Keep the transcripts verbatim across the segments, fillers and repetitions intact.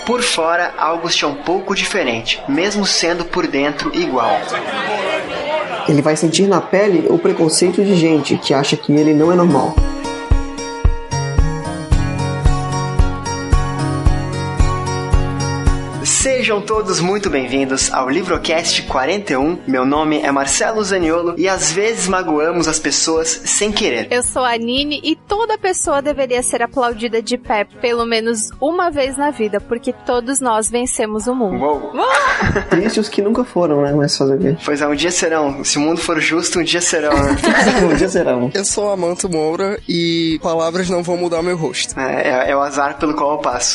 Por fora, August é um pouco diferente, mesmo sendo por dentro igual. Ele vai sentir na pele o preconceito de gente que acha que ele não é normal. Sejam todos muito bem-vindos ao Livrocast quarenta e um. Meu nome é Marcelo Zaniolo e às vezes magoamos as pessoas sem querer. Eu sou a Nini e toda pessoa deveria ser aplaudida de pé pelo menos uma vez na vida, porque todos nós vencemos o mundo. Uou! Triste os que nunca foram, né? Mas fazer o quê? Pois é, um dia serão. Se o mundo for justo, um dia serão, né? Um dia serão. Eu sou Amanto Moura e palavras não vão mudar meu rosto. É, é, é o azar pelo qual eu passo.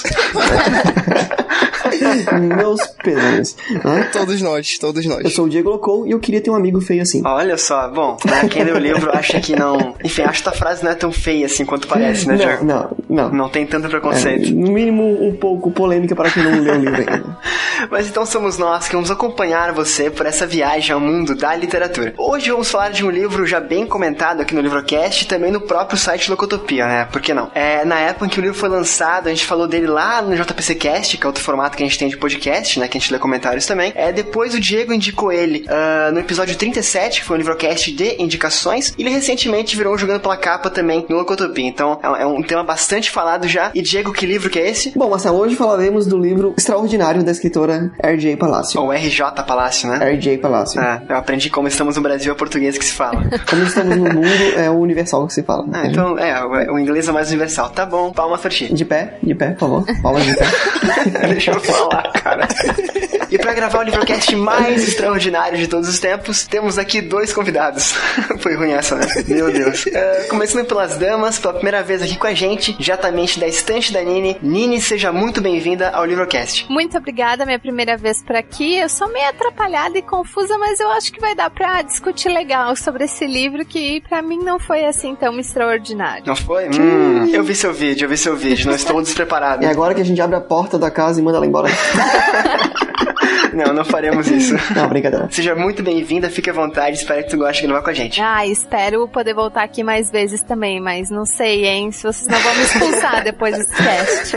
Meus pesares, né? Todos nós, todos nós. Eu sou o Diego Locou e eu queria ter um amigo feio assim. Olha só, bom, né, quem lê o livro acha que não... Enfim, acho que a frase não é tão feia assim quanto parece, né, Diego? Não, não, não. Não tem tanto preconceito. É, no mínimo, um pouco polêmica para quem não leu o livro ainda. Mas então somos nós que vamos acompanhar você por essa viagem ao mundo da literatura. Hoje vamos falar de um livro já bem comentado aqui no Livrocast e também no próprio site Locotopia, né? Por que não? É, na época em que o livro foi lançado, a gente falou dele lá no J P C Cast, que é outro formato que a gente tem de podcast, né? Que a gente lê comentários também. É, depois o Diego indicou ele uh, no episódio trinta e sete, que foi um Livrocast de indicações, e ele recentemente virou Jogando pela Capa também no Locotopia. Então é, é um tema bastante falado já. E Diego, que livro que é esse? Bom, Marcelo, hoje falaremos do livro extraordinário da escritora R J Palacio. Ou R J Palacio, né? R J Palacio. É, eu aprendi como estamos no Brasil, é português que se fala. Como estamos no mundo, é o universal que se fala. Ah, então, é, o, o inglês é mais universal. Tá bom, palmas pra ti. De pé, de pé, por favor. Palmas de pé. Deixa eu falar, cara. E pra gravar o livrocast mais extraordinário de todos os tempos, temos aqui dois convidados. Foi ruim essa, né? Meu Deus. Uh, começando pelas damas, pela primeira vez aqui com a gente, diretamente da estante da Nini. Nini, seja muito bem-vinda ao Livrocast. Muito obrigada, minha primeira vez por aqui. Eu sou meio atrapalhada e confusa, mas eu acho que vai dar pra discutir legal sobre esse livro que pra mim não foi assim tão extraordinário. Não foi? Hum, eu vi seu vídeo, eu vi seu vídeo. Não estou despreparado. É agora que a gente abre a porta da casa e manda ela embora. Não, não faremos isso. Não, brincadeira. Seja muito bem-vinda, fique à vontade, espero que tu goste de gravar com a gente. Ah, espero poder voltar aqui mais vezes também, mas não sei, hein, se vocês não vão me expulsar depois desse cast.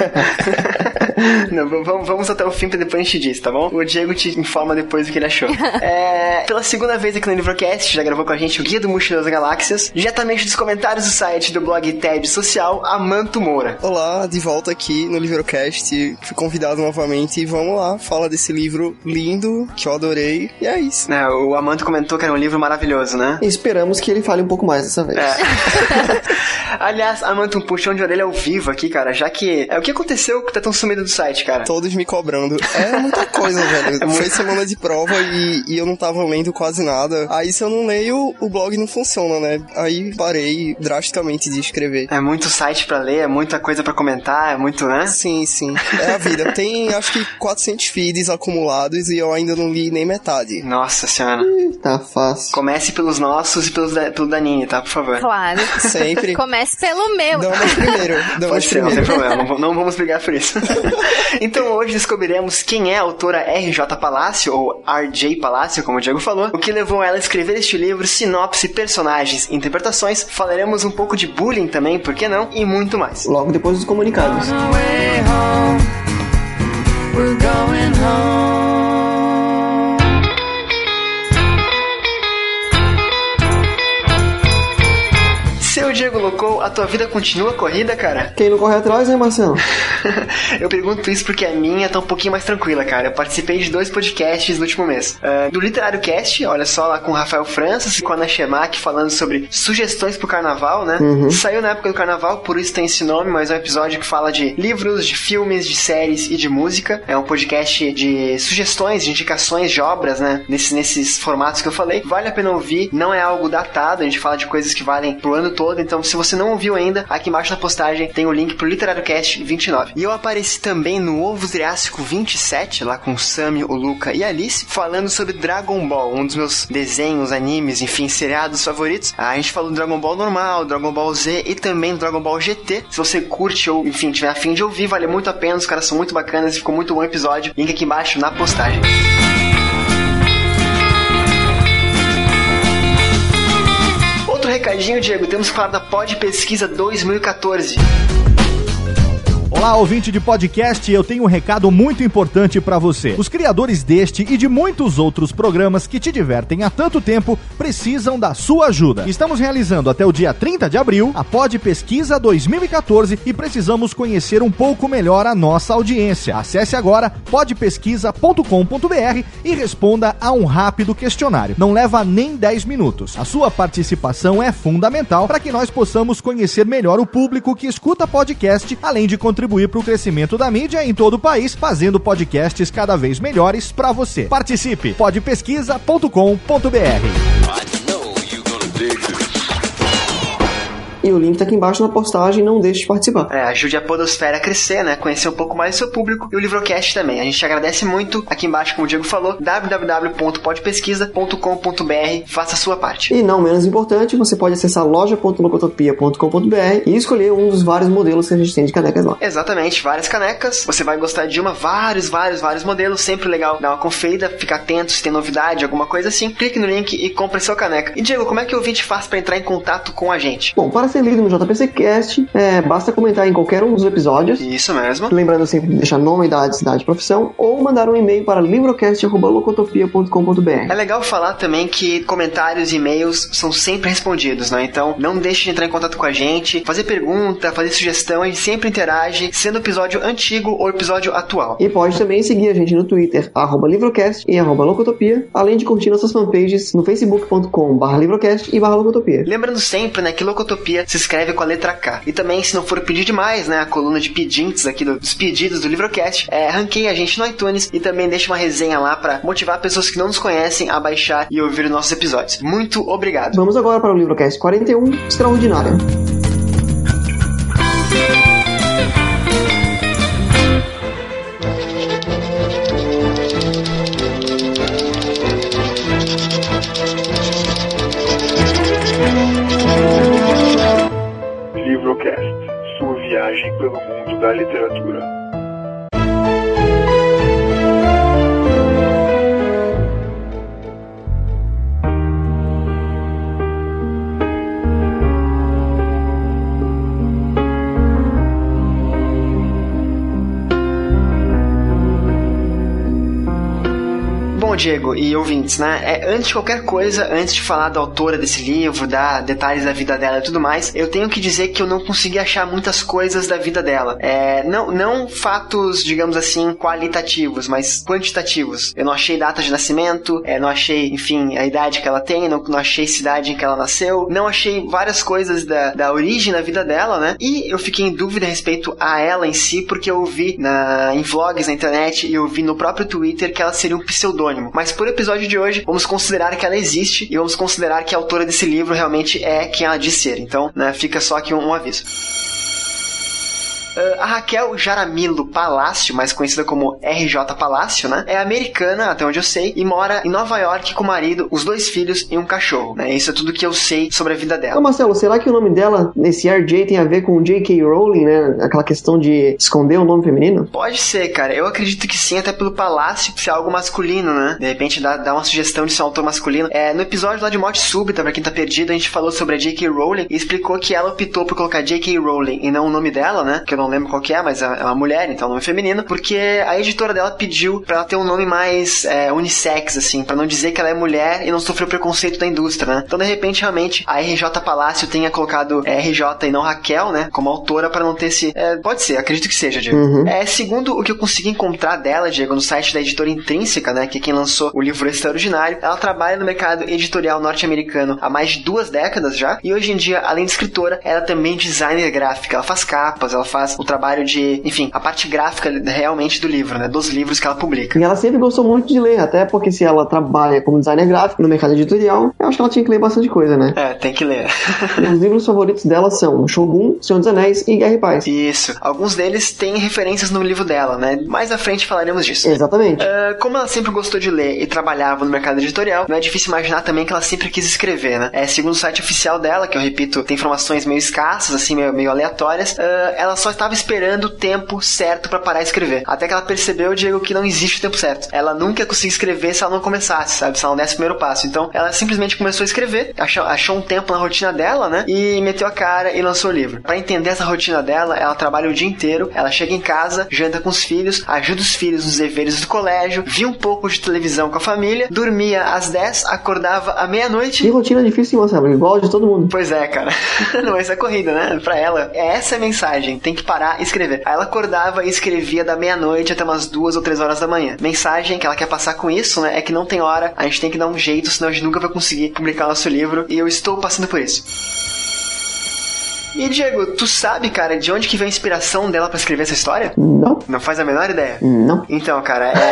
Não, vamos, vamos até o fim pra depois a gente diz, tá bom? O Diego te informa depois do que ele achou. É, pela segunda vez aqui no Livrocast, já gravou com a gente o Guia do Mochileiro das Galáxias, diretamente dos comentários do site do blog Ted Social, Amanto Moura. Olá, de volta aqui no Livrocast, fui convidado novamente e vamos lá, fala desse livro lindo, que eu adorei, e é isso. É, o Amanto comentou que era um livro maravilhoso, né? E esperamos que ele fale um pouco mais dessa vez. É. Aliás, Amanto, um puxão de orelha ao vivo aqui, cara, já que... É, o que aconteceu que tá tão sumido do site, cara? Todos me cobrando. É muita coisa, velho. É muito... Foi semana de prova e, e eu não tava lendo quase nada. Aí se eu não leio, o blog não funciona, né? Aí parei drasticamente de escrever. É muito site pra ler, é muita coisa pra comentar, é muito, né? Sim, sim. É a vida. Tem, acho que quatrocentos feeds acumulados e eu ainda não li nem metade. Nossa senhora. Ih, tá fácil. Comece pelos nossos e pelos da, pelo da Nini, tá? Por favor. Claro. Sempre. Comece pelo meu. Damas primeiro. Damas Pode ser, primeiro. não tem problema. Não, não vamos brigar por isso. Então hoje descobriremos quem é a autora R J Palacio, ou R J Palacio, como o Diego falou, o que levou ela a escrever este livro, sinopse, personagens, interpretações, falaremos um pouco de bullying também, por que não, e muito mais. Logo depois dos comunicados. Seu Diego Locou, a tua vida continua corrida, cara? Quem não corre atrás, né, Marcelo? Eu pergunto isso porque a minha tá um pouquinho mais tranquila, cara. Eu participei de dois podcasts no último mês. Uh, do Literário Cast, olha só, lá com o Rafael Francis e com a Ana Shemak, falando sobre sugestões pro carnaval, né? Uhum. Saiu na época do carnaval, por isso tem esse nome, mas é um episódio que fala de livros, de filmes, de séries e de música. É um podcast de sugestões, de indicações de obras, né? Nesses, nesses formatos que eu falei. Vale a pena ouvir, não é algo datado, a gente fala de coisas que valem pro ano todo. Então, se você não ouviu ainda, aqui embaixo na postagem tem o link pro Literário Cast vinte e nove. E eu apareci também no Ovo Triássico vinte e sete, lá com o Sami, o Luca e a Alice, falando sobre Dragon Ball, um dos meus desenhos, animes, enfim, seriados favoritos. A gente falou do Dragon Ball normal, Dragon Ball Z e também do Dragon Ball G T. Se você curte ou, enfim, tiver a fim de ouvir, vale muito a pena, os caras são muito bacanas e ficou muito bom o episódio. Link aqui embaixo na postagem. Outro recadinho, Diego, temos que falar da Pod Pesquisa dois mil e quatorze. Olá, ouvinte de podcast, eu tenho um recado muito importante pra você. Os criadores deste e de muitos outros programas que te divertem há tanto tempo precisam da sua ajuda. Estamos realizando até o dia trinta de abril a Pod Pesquisa dois mil e catorze e precisamos conhecer um pouco melhor a nossa audiência. Acesse agora pod pesquisa ponto com ponto b r e responda a um rápido questionário. Não leva nem dez minutos. A sua participação é fundamental para que nós possamos conhecer melhor o público que escuta podcast, além de contribuir para o crescimento da mídia em todo o país, fazendo podcasts cada vez melhores para você. Participe! pod pesquisa ponto com ponto b r. E o link tá aqui embaixo na postagem, não deixe de participar. É, ajude a podosfera a crescer, né? Conhecer um pouco mais do seu público e o Livrocast também. A gente agradece muito. Aqui embaixo, como o Diego falou, w w w ponto pod pesquisa ponto com ponto b r. Faça a sua parte. E não menos importante, você pode acessar loja ponto locotopia ponto com ponto b r e escolher um dos vários modelos que a gente tem de canecas lá. Exatamente, várias canecas. Você vai gostar de uma, vários, vários, vários modelos. Sempre legal dar uma conferida, ficar atento se tem novidade, alguma coisa assim. Clique no link e compre sua caneca. E Diego, como é que o ouvinte faz para entrar em contato com a gente? Bom, para ser lido no J P C Cast, é, basta comentar em qualquer um dos episódios. Isso mesmo. Lembrando sempre de deixar nome, idade, cidade e profissão, ou mandar um e-mail para livrocast arroba locotopia ponto com ponto b r. É legal falar também que comentários e e-mails são sempre respondidos, né? Então, não deixe de entrar em contato com a gente, fazer pergunta, fazer sugestão, a gente sempre interage, sendo episódio antigo ou episódio atual. E pode também seguir a gente no Twitter, arroba livrocast e arroba locotopia, além de curtir nossas fanpages no facebook ponto com barra livrocast e barra locotopia. Lembrando sempre, né, que Locotopia se escreve com a letra K. E também, se não for pedir demais, né, a coluna de pedintes aqui do, dos pedidos do Livrocast, é, ranqueie a gente no iTunes e também deixe uma resenha lá pra motivar pessoas que não nos conhecem a baixar e ouvir os nossos episódios. Muito obrigado. Vamos agora para o Livrocast quarenta e um, Extraordinária. Livrocast, sua viagem pelo mundo da literatura. Diego e ouvintes, né? É, antes de qualquer coisa, antes de falar da autora desse livro, dar detalhes da vida dela e tudo mais, eu tenho que dizer que eu não consegui achar muitas coisas da vida dela. É, não, não fatos, digamos assim, qualitativos, mas quantitativos. Eu não achei data de nascimento, é, não achei, enfim, a idade que ela tem, não, não achei cidade em que ela nasceu, não achei várias coisas da, da origem da vida dela, né? E eu fiquei em dúvida a respeito a ela em si, porque eu vi na, em vlogs na internet e eu vi no próprio Twitter que ela seria um pseudônimo. Mas por episódio de hoje, vamos considerar que ela existe e vamos considerar que a autora desse livro realmente é quem ela diz ser. Então, né, fica só aqui um, um aviso. Uh, a Raquel Jaramillo Palácio, mais conhecida como R J Palácio, né? É americana, até onde eu sei, e mora em Nova York com o marido, os dois filhos e um cachorro, né? Isso é tudo que eu sei sobre a vida dela. Ô Marcelo, será que o nome dela, nesse R J, tem a ver com J K Rowling, né? Aquela questão de esconder o nome feminino? Pode ser, cara. Eu acredito que sim, até pelo Palácio ser algo masculino, né? De repente dá, dá uma sugestão de ser um autor masculino. É, no episódio lá de Morte Súbita, pra quem tá perdido, a gente falou sobre a J K Rowling e explicou que ela optou por colocar J K Rowling e não o nome dela, né? Que eu não lembro qual que é, mas é uma mulher, então é um nome feminino, porque a editora dela pediu pra ela ter um nome mais é, unissex, assim, pra não dizer que ela é mulher e não sofreu preconceito da indústria, né? Então, de repente, realmente, a R J Palácio tenha colocado é, R J e não Raquel, né? Como autora, pra não ter esse... É, pode ser, acredito que seja, Diego. Uhum. É, segundo o que eu consegui encontrar dela, Diego, no site da editora Intrínseca, né? Que é quem lançou o livro Extraordinário, ela trabalha no mercado editorial norte-americano há mais de duas décadas já, e hoje em dia, além de escritora, ela também é designer gráfica, ela faz capas, ela faz o trabalho de, enfim, a parte gráfica realmente do livro, né? Dos livros que ela publica. E ela sempre gostou muito de ler, até porque se ela trabalha como designer gráfico no mercado editorial, eu acho que ela tinha que ler bastante coisa, né? É, tem que ler. Os livros favoritos dela são Shogun, Senhor dos Anéis e Guerra e Paz. Isso. Alguns deles têm referências no livro dela, né? Mais à frente falaremos disso. Exatamente. Uh, como ela sempre gostou de ler e trabalhava no mercado editorial, não é difícil imaginar também que ela sempre quis escrever, né? É, segundo o site oficial dela, que eu repito, tem informações meio escassas, assim, meio, meio aleatórias, uh, ela só tava esperando o tempo certo pra parar de escrever. Até que ela percebeu, Diego, que não existe o tempo certo. Ela nunca conseguia escrever se ela não começasse, sabe? Se ela não desse o primeiro passo. Então, ela simplesmente começou a escrever, achou, achou um tempo na rotina dela, né? E meteu a cara e lançou o livro. Pra entender essa rotina dela, ela trabalha o dia inteiro, ela chega em casa, janta com os filhos, ajuda os filhos nos deveres do colégio, via um pouco de televisão com a família, dormia às dez, acordava à meia-noite. Que rotina difícil, Marcelo, igual de todo mundo. Pois é, cara. Não, isso é corrida, né? Pra ela, essa é a mensagem, tem que parar e escrever. Aí ela acordava e escrevia da meia-noite até umas duas ou três horas da manhã. Mensagem que ela quer passar com isso, né, é que não tem hora, a gente tem que dar um jeito, senão a gente nunca vai conseguir publicar o nosso livro, e eu estou passando por isso. E, Diego, tu sabe, cara, de onde que veio a inspiração dela pra escrever essa história? Não. Não faz a menor ideia? Não. Então, cara, é...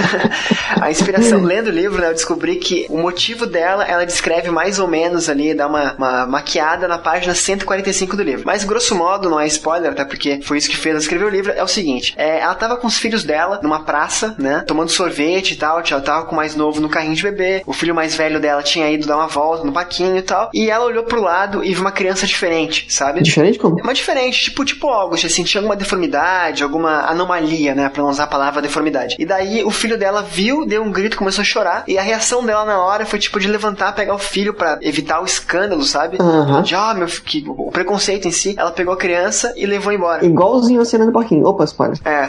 a inspiração, lendo o livro, né, eu descobri que o motivo dela, ela descreve mais ou menos ali, dá uma, uma maquiada na página cento e quarenta e cinco do livro. Mas, grosso modo, não é spoiler, até porque foi isso que fez ela escrever o livro, é o seguinte, é, ela tava com os filhos dela numa praça, né, tomando sorvete e tal, ela tava com o mais novo no carrinho de bebê, o filho mais velho dela tinha ido dar uma volta no parquinho e tal, e ela olhou pro lado e viu uma criança diferente, sabe? Diferente como? É uma diferente, tipo, tipo August, assim, tinha alguma deformidade, alguma anomalia, né, pra não usar a palavra deformidade. E daí o filho dela viu, deu um grito, começou a chorar, e a reação dela na hora foi, tipo, de levantar, pegar o filho pra evitar o escândalo, sabe? Uhum. De, ah, meu que o preconceito em si, ela pegou a criança e levou embora. Igualzinho a cena do parquinho. Opa, spoiler. É.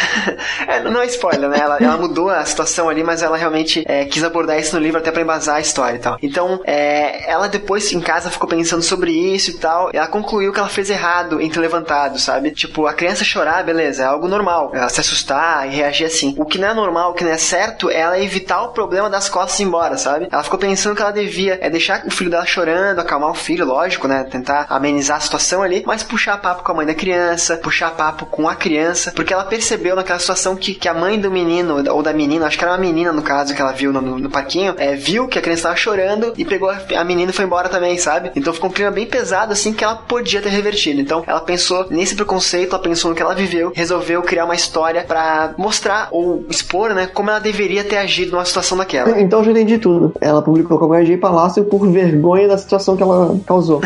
é não é spoiler, né? Ela, ela mudou a situação ali, mas ela realmente é, quis abordar isso no livro até pra embasar a história e tal. Então, é, ela depois em casa ficou pensando sobre isso e tal, e ela concluiu que ela fez errado em ter levantado, sabe? Tipo, a criança chorar, beleza, é algo normal. Ela se assustar e reagir assim. O que não é normal, o que não é certo, é ela evitar o problema das costas e ir embora, sabe? Ela ficou pensando que ela devia é deixar o filho dela chorando, acalmar o filho, lógico, né? Tentar amenizar a situação ali, mas puxar papo com a mãe da criança, puxar papo com a criança, porque ela percebeu naquela situação que, que a mãe do menino, ou da menina, acho que era uma menina no caso, que ela viu no, no parquinho, é, viu que a criança tava chorando e pegou a, a menina e foi embora também, sabe? Então ficou um clima bem pesado, assim, que ela podia ter revertido. Então ela pensou nesse preconceito, ela pensou no que ela viveu, resolveu criar uma história pra mostrar ou expor, né, como ela deveria ter agido numa situação daquela. Então eu já entendi tudo. Ela publicou com a G Palácio por vergonha da situação que ela causou.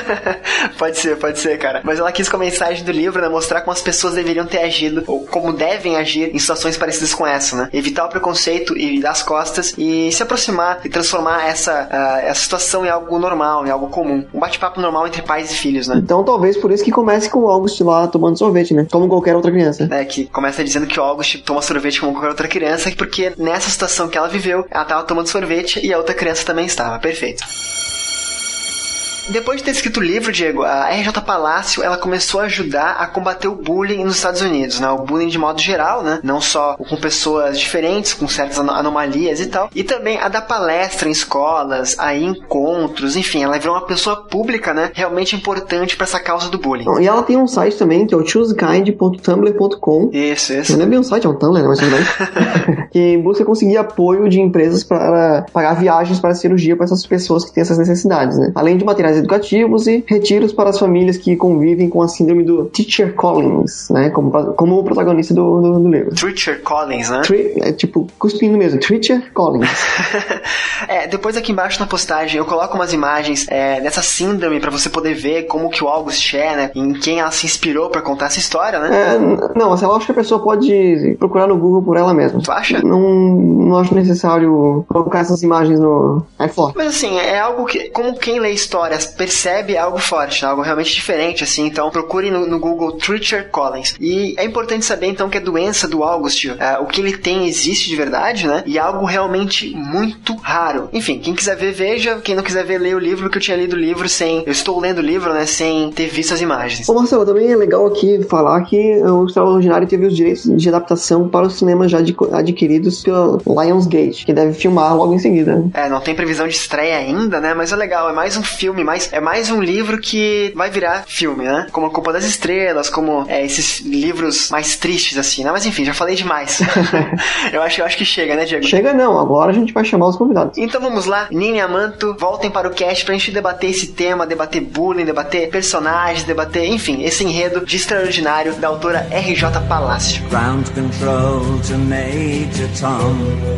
Pode ser, pode ser, cara. Mas ela quis com a mensagem do livro, né, mostrar como as pessoas deveriam ter agido, ou como devem agir em situações parecidas com essa, né? Evitar o preconceito e dar as costas e se aproximar e transformar essa, uh, essa situação em algo normal, em algo comum. Um bate-papo normal entre pais e filhos, né? Então talvez por isso que comece com o August lá tomando sorvete, né? Como qualquer outra criança. É, que começa dizendo que o August toma sorvete como qualquer outra criança, porque nessa situação que ela viveu, ela tava tomando sorvete e a outra criança também estava. Perfeito. Depois de ter escrito o livro, Diego, a R J Palácio, ela começou a ajudar a combater o bullying nos Estados Unidos, né? O bullying de modo geral, né? Não só com pessoas diferentes, com certas anomalias e tal. E também a dar palestra em escolas, a encontros, enfim, ela virou uma pessoa pública, né? Realmente importante pra essa causa do bullying. E ela tem um site também, que é o choosekind ponto tumblr ponto com. Isso, isso. Não é bem um site, é um Tumblr, né? Mas tudo bem. Que busca conseguir apoio de empresas para pagar viagens para cirurgia para essas pessoas que têm essas necessidades, né? Além de materiais educativos e retiros para as famílias que convivem com a síndrome do Teacher Collins, né? Como, como o protagonista do, do, do livro. Teacher Collins, né? Tri, é tipo, cuspindo mesmo. Teacher Collins. É, depois aqui embaixo na postagem eu coloco umas imagens é, dessa síndrome para você poder ver como que o August é, né? Em quem ela se inspirou para contar essa história, né? É, não, assim, eu acho que a pessoa pode procurar no Google por ela mesma. Tu acha? Não, não acho necessário colocar essas imagens no... É forte. Mas assim, é algo que, como quem lê histórias percebe, é algo forte, algo realmente diferente, assim. Então procure no, no Google Teacher Collins. E é importante saber, então, que a doença do August, é, o que ele tem existe de verdade, né? E é algo realmente muito raro. Enfim, quem quiser ver, veja. Quem não quiser ver, leia o livro, porque eu tinha lido o livro sem... Eu estou lendo o livro, né? Sem ter visto as imagens. Ô Marcelo, também é legal aqui falar que o Extraordinário teve os direitos de adaptação para os cinemas já adquiridos pela Lionsgate, que deve filmar logo em seguida. É, não tem previsão de estreia ainda, né? Mas é legal, é mais um filme, mais, é mais um livro que vai virar filme, né? Como A Culpa das Estrelas, como é, esses livros mais tristes, assim, né? Mas enfim, já falei demais. eu, acho, eu acho que chega, né, Diego? Chega não, agora a gente vai chamar os convidados. Então vamos lá, Nini e Amanto, voltem para o cast pra gente debater esse tema, debater bullying, debater personagens, debater, enfim, esse enredo de Extraordinário da autora R J Palácio. Ground control to Major Tom.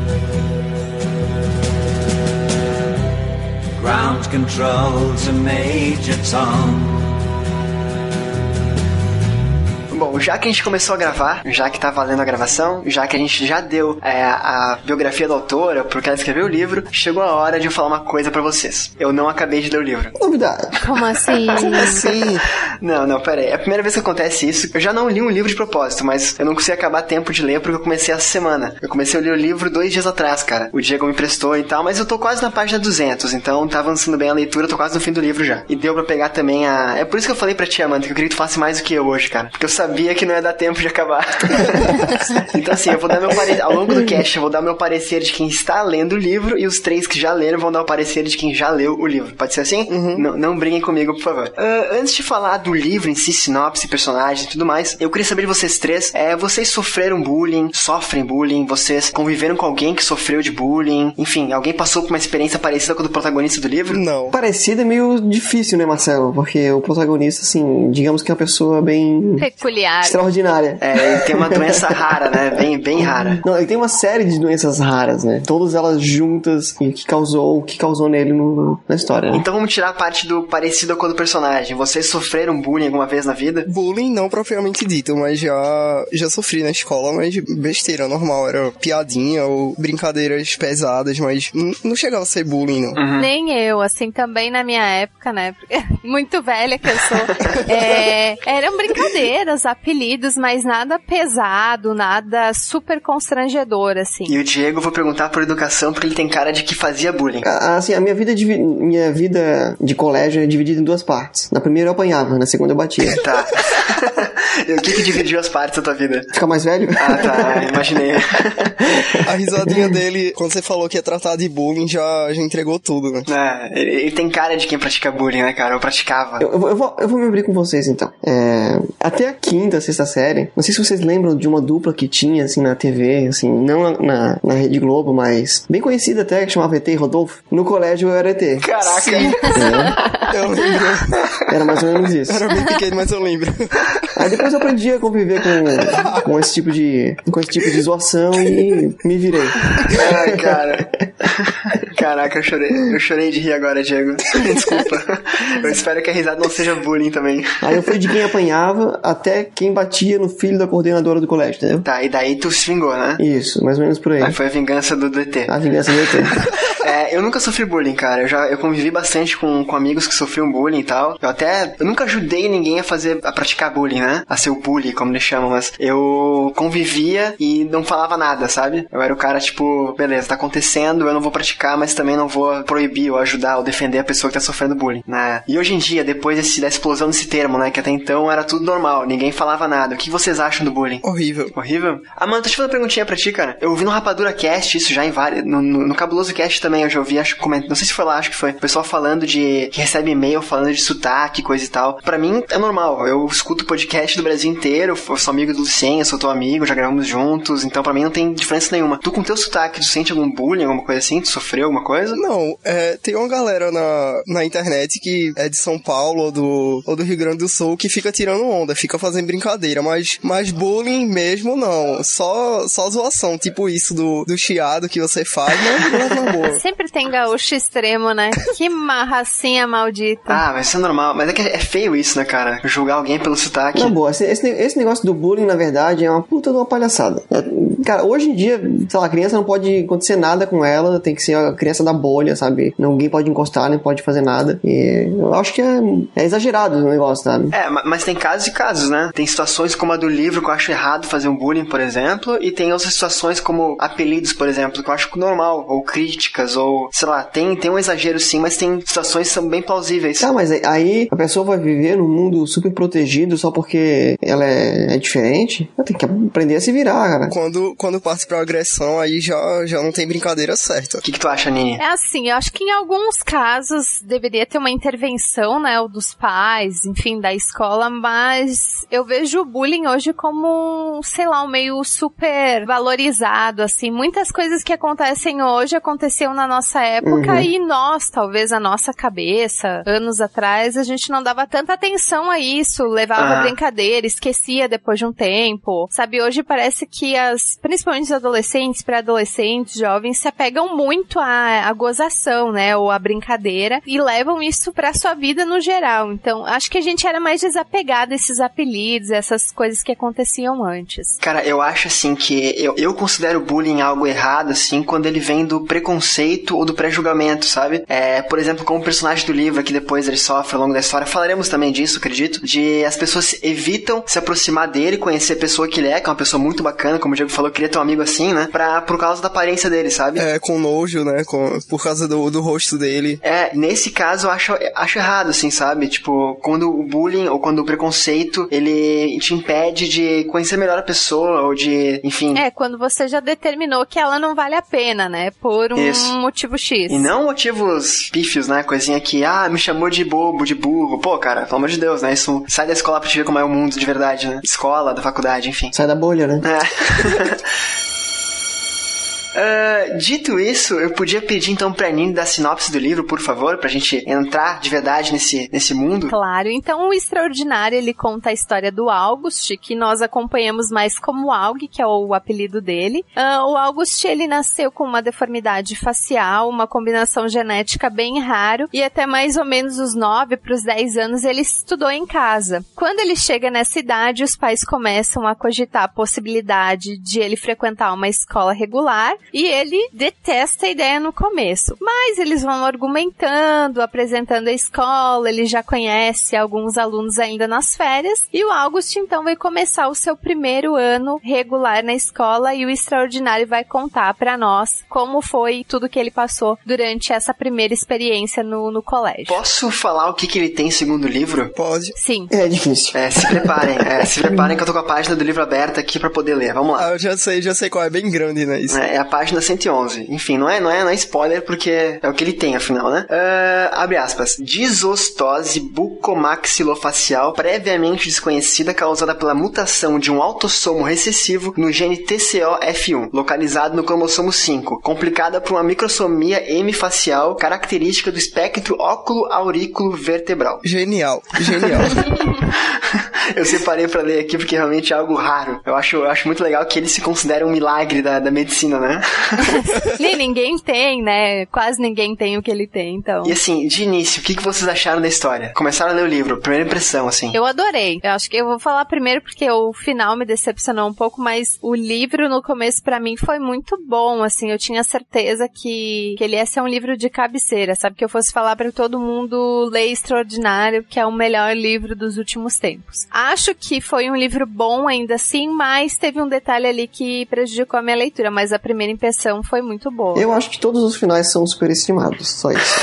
Ground control to Major Tom. Bom, já que a gente começou a gravar, já que tá valendo a gravação, já que a gente já deu é, a biografia da autora, porque ela escreveu o livro, chegou a hora de eu falar uma coisa pra vocês. Eu não acabei de ler o livro. Novidade. Como assim? Como assim? Não, não, pera aí. É a primeira vez que acontece isso. Eu já não li um livro de propósito, mas eu não consegui acabar tempo de ler porque eu comecei essa semana. Eu comecei a ler o livro dois dias atrás, cara. O Diego me emprestou e tal, mas eu tô quase na página duzentos, então tá avançando bem a leitura, tô quase no fim do livro já. E deu pra pegar também a... É por isso que eu falei pra ti, Amanda, que eu queria que tu falasse mais do que eu hoje, cara. Porque eu sabia que não ia dar tempo de acabar. Então assim, eu vou dar meu parecer... Ao longo do cast, eu vou dar meu parecer de quem está lendo o livro e os três que já leram vão dar o parecer de quem já leu o livro. Pode ser assim? Uhum. Não, não briguem comigo, por favor. Uh, antes de falar do livro em si, sinopse, personagens e tudo mais, eu queria saber de vocês três, é, vocês sofreram bullying, sofrem bullying, vocês conviveram com alguém que sofreu de bullying, enfim, alguém passou por uma experiência parecida com a do protagonista do livro? Não. Parecido é meio difícil, né, Marcelo? Porque o protagonista, assim, digamos que é uma pessoa bem... Peculiar. extraordinária. É, ele tem uma doença rara, né, bem, bem rara. Não, ele tem uma série de doenças raras, né? Todas elas juntas e que causou, o que causou nele no, na história, né? Então vamos tirar a parte do parecido com a do personagem. Vocês sofreram bullying alguma vez na vida? Bullying não propriamente dito, mas já, já sofri na escola, mas besteira, normal. Era piadinha ou brincadeiras pesadas, mas n- não chegava a ser bullying, não. Uhum. Nem eu, assim, também na minha época, né? Porque muito velha que eu sou. É, eram brincadeiras, apelidos, mas nada pesado, nada super constrangedor, assim. E o Diego, eu vou perguntar por educação, porque ele tem cara de que fazia bullying. Ah, assim, a minha vida, de, minha vida de colégio é dividida em duas partes. Na primeira eu apanhava, na segunda eu batia. Tá. E o que que dividiu as partes da tua vida? Ficar mais velho? Ah, tá, imaginei. A risadinha dele, quando você falou que ia tratar de bullying, já, já entregou tudo, né? É, ele, ele tem cara de quem pratica bullying, né, cara? Eu praticava. Eu, eu, vou, eu, vou, eu vou me abrir com vocês, então. É, até a quinta, sexta série, não sei se vocês lembram de uma dupla que tinha, assim, na T V, assim, não na, na, na Rede Globo, mas bem conhecida até, que chamava E T e Rodolfo. No colégio eu era E T. Caraca. Sim. É, Eu lembro. era mais ou menos isso. Era bem pequeno, mas eu lembro. Aí depois eu aprendi a conviver com, com esse tipo de com esse tipo de zoação e me virei. Ai, cara. Caraca, eu chorei. Eu chorei de rir agora, Diego. Desculpa. Eu espero que a risada não seja bullying também. Aí eu fui de quem apanhava até quem batia no filho da coordenadora do colégio, entendeu? Tá, e daí tu se vingou, né? Isso, mais ou menos por aí. Aí foi a vingança do D T. A vingança do E T. É, eu nunca sofri bullying, cara. Eu já eu convivi bastante com, com amigos que sofriam bullying e tal. Eu até... Eu nunca ajudei ninguém a fazer... A praticar bullying, né? A ser o bully, como eles chamam. Mas eu convivia e não falava nada, sabe? Eu era o cara, tipo... Beleza, tá acontecendo, eu não vou praticar, mas também não vou proibir ou ajudar ou defender a pessoa que tá sofrendo bullying, né? E hoje em dia, depois desse, da explosão desse termo, né? Que até então era tudo normal. Ninguém falava nada. O que vocês acham do bullying? Horrível. Horrível? Amanda, deixa eu fazer uma perguntinha pra ti, cara. Eu ouvi no Rapadura Cast, isso já em vários... No, no, no Cabuloso Cast também, eu já ouvi, acho que coment... não sei se foi lá, acho que foi. O pessoal falando de... que recebe e-mail falando de sotaque, coisa e tal. Pra mim, é normal. Eu escuto podcast do Brasil inteiro, eu sou amigo do Lucien, eu sou teu amigo, já gravamos juntos, então pra mim não tem diferença nenhuma. Tu com teu sotaque, tu sente algum bullying, alguma coisa assim? Tu sofreu alguma coisa? Não, é, tem uma galera na, na internet que é de São Paulo ou do, ou do Rio Grande do Sul que fica tirando onda, fica fazendo brincadeira, mas, mas bullying mesmo não. Só, só zoação, tipo isso do, do chiado que você faz, não leva na boa. Sempre tem gaúcho extremo, né? Que marracinha maldita. Ah, mas isso é normal. Mas é que é feio isso, né, cara? Julgar alguém pelo sotaque. Na boa, esse, esse, esse negócio do bullying, na verdade, é uma puta de uma palhaçada. É, cara, hoje em dia, sei lá, a criança não pode acontecer nada com ela, tem que ser a criança da bolha, sabe? Ninguém pode encostar, nem pode fazer nada. E eu acho que é, é exagerado o negócio, sabe? É, mas tem casos e casos, né? Tem situações como a do livro que eu acho errado fazer um bullying, por exemplo, e tem outras situações como apelidos, por exemplo, que eu acho normal, ou críticas, ou, sei lá, tem, tem um exagero sim, mas tem situações que são bem plausíveis. Tá, mas aí a pessoa vai viver num mundo super protegido só porque ela é, é diferente? Ela tem que aprender a se virar, cara. Quando, quando parte pra agressão, aí já, já não tem brincadeira certa. O que, que tu acha, Nini? É assim, eu acho que em alguns casos deveria ter uma intervenção, né, ou dos pais, enfim, da escola, mas eu vejo o bullying hoje como, sei lá, um meio super valorizado, assim. Muitas coisas que acontecem hoje aconteciam na nossa época Uhum. e nós, talvez a nossa cabeça, anos atrás, a gente não dava tanta atenção a isso, levava Ah. brincadeira, esquecia depois de um tempo. Sabe, hoje parece que as, principalmente os adolescentes, pré-adolescentes, jovens, se apegam muito a a, a gozação, né, ou a brincadeira, e levam isso pra sua vida no geral. Então, acho que a gente era mais desapegado a esses apelidos, essas coisas que aconteciam antes. Cara, eu acho assim que eu, eu considero o bullying algo errado, assim, quando ele vem do preconceito ou do pré-julgamento, sabe? É, por exemplo, como o personagem do livro, que depois ele sofre ao longo da história, falaremos também disso, acredito, de as pessoas evitam se aproximar dele, conhecer a pessoa que ele é, que é uma pessoa muito bacana, como o Diego falou, queria ter um amigo assim, né? Pra, por causa da aparência dele, sabe? É, com nojo, né? Com, por causa do, do rosto dele. É, nesse caso eu acho, acho errado, assim, sabe? Tipo, quando o bullying ou quando o preconceito, ele te impede de conhecer melhor a pessoa, ou de, enfim... É, quando você já determinou que ela não vale a pena, né? Por um Isso. motivo X. E não motivos pífios, né? Coisinha que, ah, me chamou de bobo, de burro. Pô, cara, pelo amor de Deus, né? Isso sai da escola pra te ver como é o mundo de verdade, né? Escola, da faculdade, enfim. Sai da bolha, né? É. Uh, dito isso, eu podia pedir então pra Nini dar a sinopse do livro, por favor, pra gente entrar de verdade nesse, nesse mundo. Claro, então o Extraordinário, ele conta a história do August, que nós acompanhamos mais como Aug, que é o apelido dele. Uh, o August, ele nasceu com uma deformidade facial, uma combinação genética bem raro, e até mais ou menos os nove para os dez anos ele estudou em casa. Quando ele chega nessa idade, os pais começam a cogitar a possibilidade de ele frequentar uma escola regular, e ele detesta a ideia no começo. Mas eles vão argumentando, apresentando a escola, ele já conhece alguns alunos ainda nas férias. E o August, então, vai começar o seu primeiro ano regular na escola, e o Extraordinário vai contar pra nós como foi tudo que ele passou durante essa primeira experiência no, no colégio. Posso falar o que, que ele tem segundo o livro? Pode. Sim. É difícil. É, se preparem. É, se preparem que eu tô com a página do livro aberta aqui pra poder ler. Vamos lá. Ah, eu já sei, já sei qual é, bem grande, né? Isso. É, é a página cento e onze. Enfim, não é, não é, não é spoiler, porque é o que ele tem, afinal, né? Uh, abre aspas. Desostose bucomaxilofacial previamente desconhecida causada pela mutação de um autossomo recessivo no gene T C O F um, localizado no cromossomo cinco, complicada por uma microsomia hemifacial característica do espectro óculo-aurículo-vertebral. Genial, genial. Eu separei pra ler aqui porque realmente é algo raro. Eu acho, eu acho muito legal que ele se considera um milagre da, da medicina, né? Nem ninguém tem, né? Quase ninguém tem o que ele tem, então. E assim, de início, o que, que vocês acharam da história? Começaram a ler o livro, primeira impressão, assim. Eu adorei. Eu acho que eu vou falar primeiro porque o final me decepcionou um pouco, mas o livro no começo pra mim foi muito bom, assim. Eu tinha certeza que, que ele ia ser um livro de cabeceira, sabe? Que eu fosse falar pra todo mundo ler Extraordinário, que é o melhor livro dos últimos tempos. Acho que foi um livro bom ainda assim, mas teve um detalhe ali que prejudicou a minha leitura, mas a primeira impressão foi muito boa. Eu acho que todos os finais são superestimados, só isso.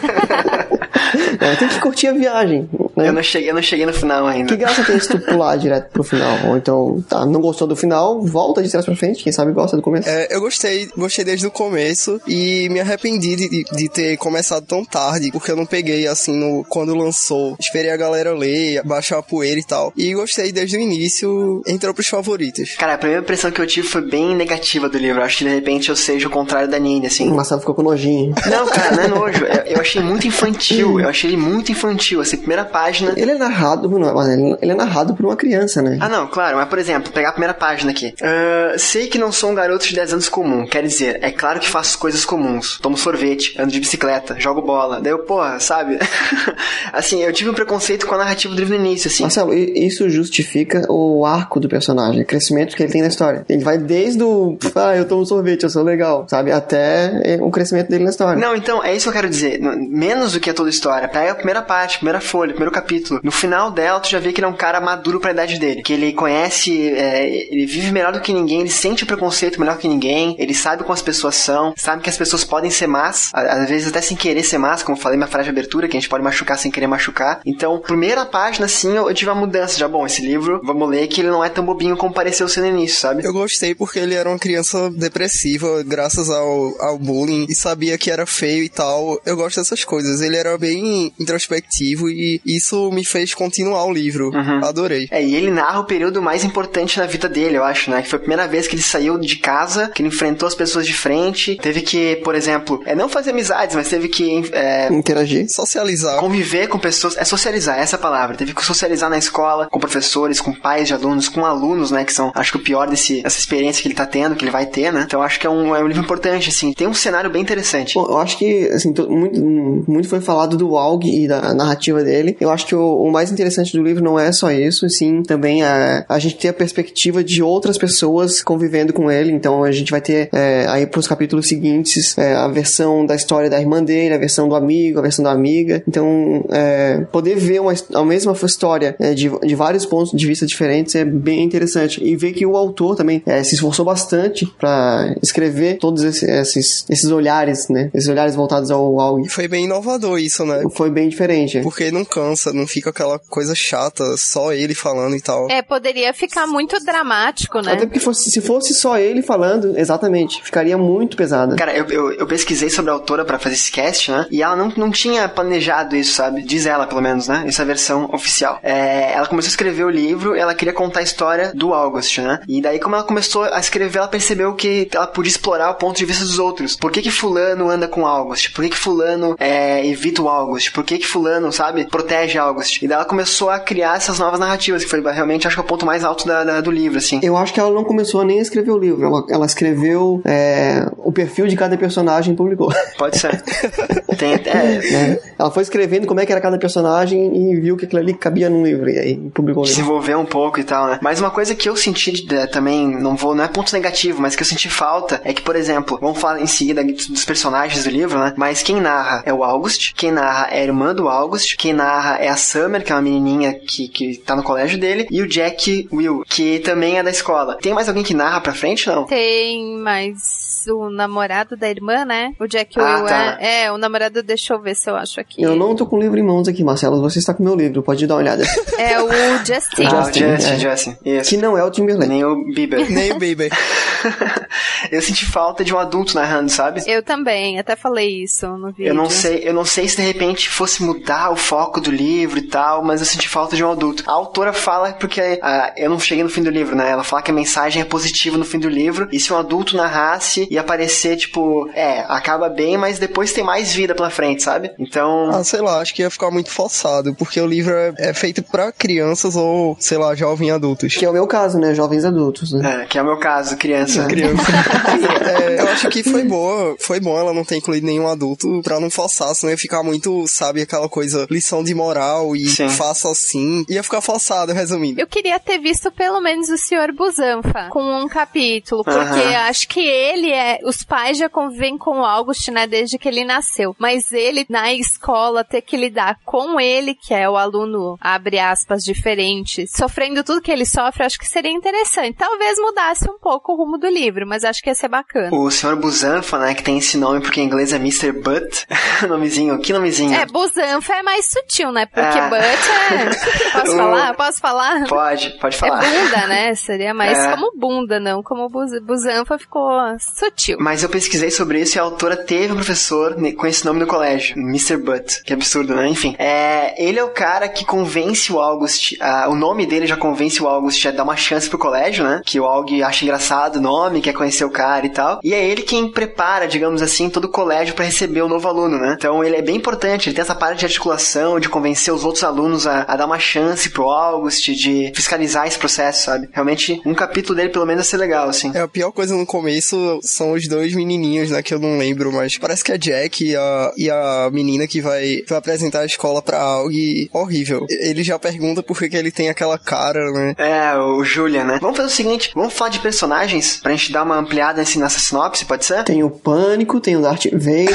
É, tem que curtir a viagem, né? Eu não cheguei, eu não cheguei no final ainda. Que graça tem se tu pular direto pro final? Ou então, tá, não gostou do final, volta de trás pra frente, quem sabe gosta do começo. É, eu gostei, gostei desde o começo e me arrependi de, de ter começado tão tarde, porque eu não peguei, assim, no, quando lançou. Esperei a galera ler, baixar a poeira e tal. E gostei desde o início, entrou pros favoritos. Cara, a primeira impressão que eu tive foi bem negativa do livro. Eu acho que, de repente, eu seja o contrário da Nini, assim. O Marcelo ficou com nojinho. Não, cara, não é nojo. Eu, eu achei muito infantil. Eu achei ele muito infantil. Assim, primeira página... Ele é narrado, não, ele é narrado por uma criança, né? Ah, não, claro. Mas, por exemplo, pegar a primeira página aqui. Uh, sei que não sou um garoto de dez anos comum. Quer dizer, é claro que faço coisas comuns. Tomo sorvete, ando de bicicleta, jogo bola. Daí eu, porra, sabe? Assim, eu tive um preconceito com a narrativa do livro no início, assim. Marcelo, isso justifica o arco do personagem, o crescimento que ele tem na história. Ele vai desde o, ah, eu tomo sorvete, eu sou legal, sabe? Até o crescimento dele na história. Não, então, é isso que eu quero dizer. Menos do que a toda a história. Pega a primeira parte, a primeira folha, o primeiro capítulo. No final dela, tu já vê que ele é um cara maduro pra idade dele. Que ele conhece, é, ele vive melhor do que ninguém, ele sente o preconceito melhor que ninguém, ele sabe como as pessoas são, sabe que as pessoas podem ser más, às vezes até sem querer ser más, como eu falei na frase de abertura, que a gente pode machucar sem querer machucar. Então, primeira página, assim, eu, eu tive uma mudança. Já, bom, esse livro, vamos ler que ele não é tão bobinho como pareceu ser no início, sabe? Eu gostei porque ele era uma criança depressiva, graças ao, ao bullying, e sabia que era feio e tal. Eu gosto dessas coisas. Ele era bem bem introspectivo e isso me fez continuar o livro. Uhum. Adorei. É, e ele narra o período mais importante na vida dele, eu acho, né? Que foi a primeira vez que ele saiu de casa, que ele enfrentou as pessoas de frente, teve que, por exemplo, é não fazer amizades, mas teve que é, interagir, socializar, conviver com pessoas, é socializar, essa é a palavra. Teve que socializar na escola, com professores, com pais de alunos, com alunos, né? Que são, acho que o pior desse, dessa experiência que ele tá tendo, que ele vai ter, né? Então acho que é um, é um livro importante, assim. Tem um cenário bem interessante. Bom, eu acho que, assim, muito, muito foi falado do Aug e da narrativa dele. Eu acho que o, o mais interessante do livro não é só isso, sim, também a, a gente ter a perspectiva de outras pessoas convivendo com ele. Então a gente vai ter é, aí pros capítulos seguintes é, a versão da história da irmã dele, a versão do amigo, a versão da amiga. Então é, poder ver uma, a mesma história é, de, de vários pontos de vista diferentes é bem interessante. E ver que o autor também é, se esforçou bastante pra escrever todos esses, esses, esses olhares, né? Esses olhares voltados ao Aug. Foi bem inovador isso, né? Foi bem diferente. É. Porque não cansa, não fica aquela coisa chata, só ele falando e tal. É, poderia ficar muito dramático, né? Até porque fosse, se fosse só ele falando, exatamente, ficaria muito pesado. Cara, eu, eu, eu pesquisei sobre a autora pra fazer esse cast, né? E ela não, não tinha planejado isso, sabe? Diz ela, pelo menos, né? Essa versão oficial. É, ela começou a escrever o livro, ela queria contar a história do August, né? E daí, como ela começou a escrever, ela percebeu que ela podia explorar o ponto de vista dos outros. Por que que fulano anda com August? Por que que fulano é, evita o August? Por que que fulano, sabe, protege August? E daí ela começou a criar essas novas narrativas, que foi realmente, acho que é o ponto mais alto da, da, do livro, assim. Eu acho que ela não começou nem a escrever o livro, ela, ela escreveu é, o perfil de cada personagem e publicou. Pode ser. Tem, é, é. Ela foi escrevendo como é que era cada personagem e viu que aquilo ali cabia num livro, e aí publicou o livro. Desenvolveu um pouco e tal, né? Mas uma coisa que eu senti de, também, não vou, não é ponto negativo, mas que eu senti falta, é que, por exemplo, vamos falar em seguida dos personagens do livro, né? Mas quem narra é o August, quem narra é a irmã do August, quem narra é a Summer, que é uma menininha que, que tá no colégio dele, e o Jack Will, que também é da escola. Tem mais alguém que narra pra frente, não? Tem, mas o namorado da irmã, né? O Jack ah, Will tá. é... É, o namorado, deixa eu ver se eu acho aqui. Eu não tô com o livro em mãos aqui, Marcelo, você está com o meu livro, pode dar uma olhada. É o Justin. Ah, Justin, o Justin, é. Justin. Isso. Que não é o Timberlake. Nem o Bieber. Nem o Bieber. Eu senti falta de um adulto narrando, sabe? Eu também, até falei isso no vídeo. Eu não sei, eu não sei se de repente fosse mudar o foco do livro e tal, mas eu senti falta de um adulto. A autora fala, porque ah, eu não cheguei no fim do livro, né? Ela fala que a mensagem é positiva no fim do livro, e se um adulto narrasse e aparecer, tipo, é, acaba bem, mas depois tem mais vida pela frente, sabe? Então... Ah, sei lá, acho que ia ficar muito forçado, porque o livro é, é feito pra crianças ou, sei lá, jovens adultos. Que é o meu caso, né? Jovens adultos, né? É, que é o meu caso, criança. É. Criança. É, eu acho que foi boa, foi bom ela não ter incluído nenhum adulto pra não forçar, senão ia ficar muito, sabe, aquela coisa, lição de moral e Sim. faça assim. Ia ficar forçado, resumindo. Eu queria ter visto pelo menos o senhor Busanfa com um capítulo, porque Aham. acho que ele é... Os pais já convivem com o August, né, desde que ele nasceu. Mas ele, na escola, ter que lidar com ele, que é o aluno, abre aspas, diferente, sofrendo tudo que ele sofre, acho que seria interessante. Talvez mudasse um pouco o rumo do livro, mas acho que ia ser bacana. O senhor Busanfa, né, que tem esse nome porque em inglês é mister Butt. Nomezinho, que nomezinho? É, Busanfa é mais sutil, né? Porque Ah. Butt é... Posso O- falar? Posso falar? Pode, pode falar. É bunda, né? Seria mais É. como bunda, não como bus- Busanfa ficou sutil. Mas eu pesquisei sobre isso e a autora teve um professor ne- com esse nome no colégio, mister Butt. Que absurdo, né? Enfim. É, ele é o cara que convence o August, ah, o nome dele já convence o August a dar uma chance pro colégio, né? Que o Aug acha engraçado o nome, quer conhecer o cara e tal. E é ele quem prepara, digamos assim, todo o colégio pra receber o novo aluno, né? Então ele é bem importante, ele tem essa parte de articulação, de convencer os outros alunos a, a dar uma chance pro August, de fiscalizar esse processo, sabe? Realmente, um capítulo dele pelo menos ia ser legal, assim. É, a pior coisa no começo são os dois menininhos, né, que eu não lembro, mas parece que é Jack e a, e a menina que vai, vai apresentar a escola pra Aug. Horrível. Ele já pergunta por que que ele tem aquela cara, né? É, o Julian, né? Vamos fazer o seguinte, vamos falar de personagens pra gente dar uma ampliada nesse, nessa sinopse, pode ser? Tem o Pânico, tem o Darth Vader,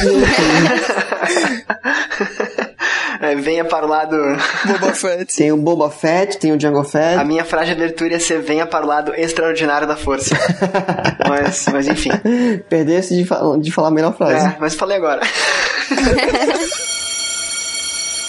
É, venha para o lado... Boba Fett. tem o Boba Fett, tem o Jango Fett. A minha frase de abertura ia ser venha para o lado extraordinário da força. mas, mas enfim. Perdesse de, fa- de falar a melhor frase. É, mas falei agora.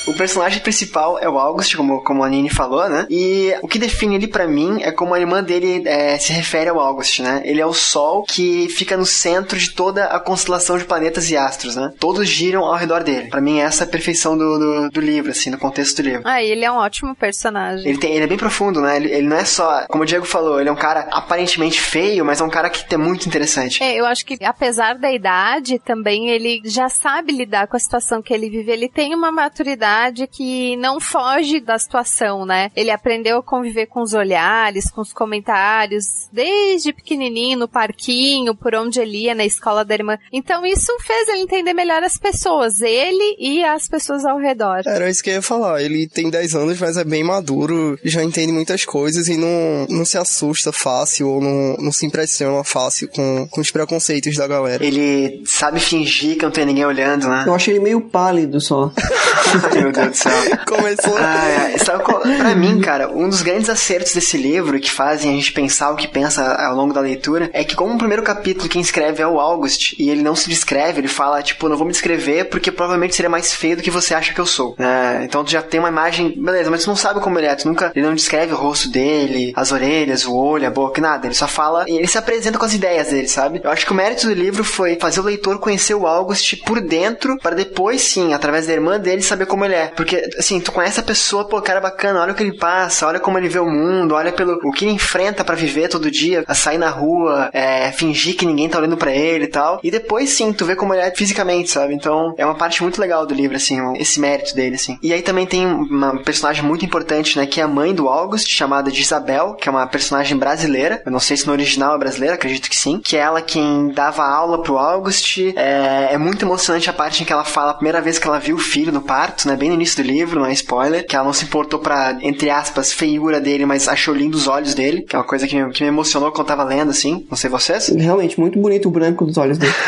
O personagem principal é o August, como, como a Nini falou, né? E o que define ele pra mim é como a irmã dele é, se refere ao August, né? Ele é o sol que fica no centro de toda a constelação de planetas e astros, né? Todos giram ao redor dele. Pra mim, essa é a perfeição do, do, do livro, assim, no contexto do livro. Ah, ele é um ótimo personagem. Ele, tem, ele é bem profundo, né? Ele, ele não é só, como o Diego falou, ele é um cara aparentemente feio, mas é um cara que é muito interessante. É, eu acho que apesar da idade, também ele já sabe lidar com a situação que ele vive. Ele tem uma maturidade que não foge da situação, né? Ele aprendeu a conviver com os olhares, com os comentários, desde pequenininho, no parquinho, por onde ele ia, na escola da irmã. Então isso fez ele entender melhor as pessoas, ele e as pessoas ao redor. Era isso que eu ia falar. Ele tem dez anos, mas é bem maduro, já entende muitas coisas e não, não se assusta fácil ou não, não se impressiona fácil com, com os preconceitos da galera. Ele sabe fingir que não tem ninguém olhando, né? Eu achei ele meio pálido só. Meu Deus do céu. Começou... Ah, é. Sabe qual, pra mim, cara, um dos grandes acertos desse livro que fazem a gente pensar o que pensa ao longo da leitura é que, como o primeiro capítulo quem escreve é o August e ele não se descreve, ele fala, tipo, não vou me descrever porque provavelmente seria mais feio do que você acha que eu sou. É, então tu já tem uma imagem, beleza, mas tu não sabe como ele é, tu nunca, ele não descreve o rosto dele, as orelhas, o olho, a boca, nada, ele só fala e ele se apresenta com as ideias dele, sabe? Eu acho que o mérito do livro foi fazer o leitor conhecer o August por dentro, para depois sim, através da irmã dele, saber como ele é. Porque, assim, tu conhece a pessoa, pô, cara bacana, olha o que ele passa, olha como ele vê o mundo, olha pelo o que ele enfrenta pra viver todo dia, a sair na rua, é, fingir que ninguém tá olhando pra ele e tal. E depois sim, tu vê como ele é fisicamente, sabe? Então, é uma parte muito legal do livro, assim, esse mérito dele, assim. E aí também tem uma personagem muito importante, né, que é a mãe do August, chamada de Isabel, que é uma personagem brasileira. Eu não sei se no original é brasileira, acredito que sim. Que é ela quem dava aula pro August. É, é muito emocionante a parte em que ela fala a primeira vez que ela viu o filho no parto, né, bem no início do livro, não é spoiler, que ela não se importou pra, entre aspas, feiura dele, mas achou lindo os olhos dele, que é uma coisa que me, que me emocionou quando eu tava lendo, assim, não sei vocês. Realmente, muito bonito o branco dos olhos dele.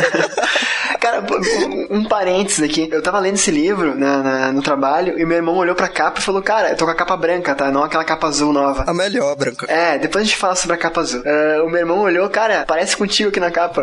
Cara, um, um parênteses aqui. Eu tava lendo esse livro na, na, no trabalho e meu irmão olhou pra capa e falou, cara, eu tô com a capa branca, tá? Não aquela capa azul nova. A melhor branca. É, depois a gente fala sobre a capa azul. Uh, o meu irmão olhou, cara, parece contigo aqui na capa.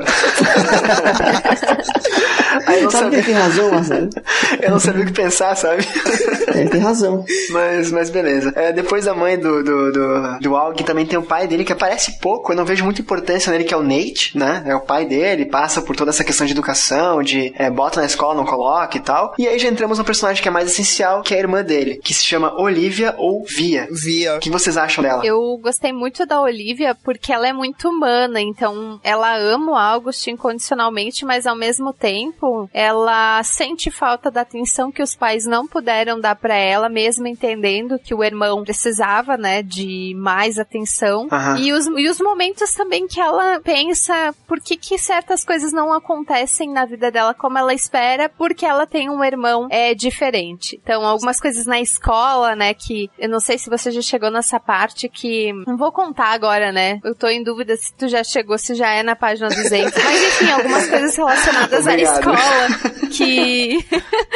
Aí eu não sabe sabia... que ele tem razão, Marcelo? Eu não sabia o que pensar, sabe? Ele tem razão. Mas, mas beleza. É, depois da mãe do, do, do, do Aug, também tem o pai dele, que aparece pouco, eu não vejo muita importância nele, que é o Nate, né? É o pai dele, passa por toda essa questão de educação, de é, bota na escola, não coloca e tal. E aí já entramos no personagem que é mais essencial, que é a irmã dele, que se chama Olivia ou Via. Via. O que vocês acham dela? Eu gostei muito da Olivia porque ela é muito humana, então ela ama o August incondicionalmente, mas ao mesmo tempo ela sente falta da atenção que os pais não puderam dar pra ela, mesmo entendendo que o irmão precisava, né, de mais atenção. Uhum. E, os, e os momentos também que ela pensa por que que certas coisas não acontecem na vida dela como ela espera, porque ela tem um irmão é, diferente. Então, algumas coisas na escola, né, que eu não sei se você já chegou nessa parte que... Não vou contar agora, né? Eu tô em dúvida se tu já chegou, se já é na página duzentos. Mas, enfim, algumas coisas relacionadas à escola que...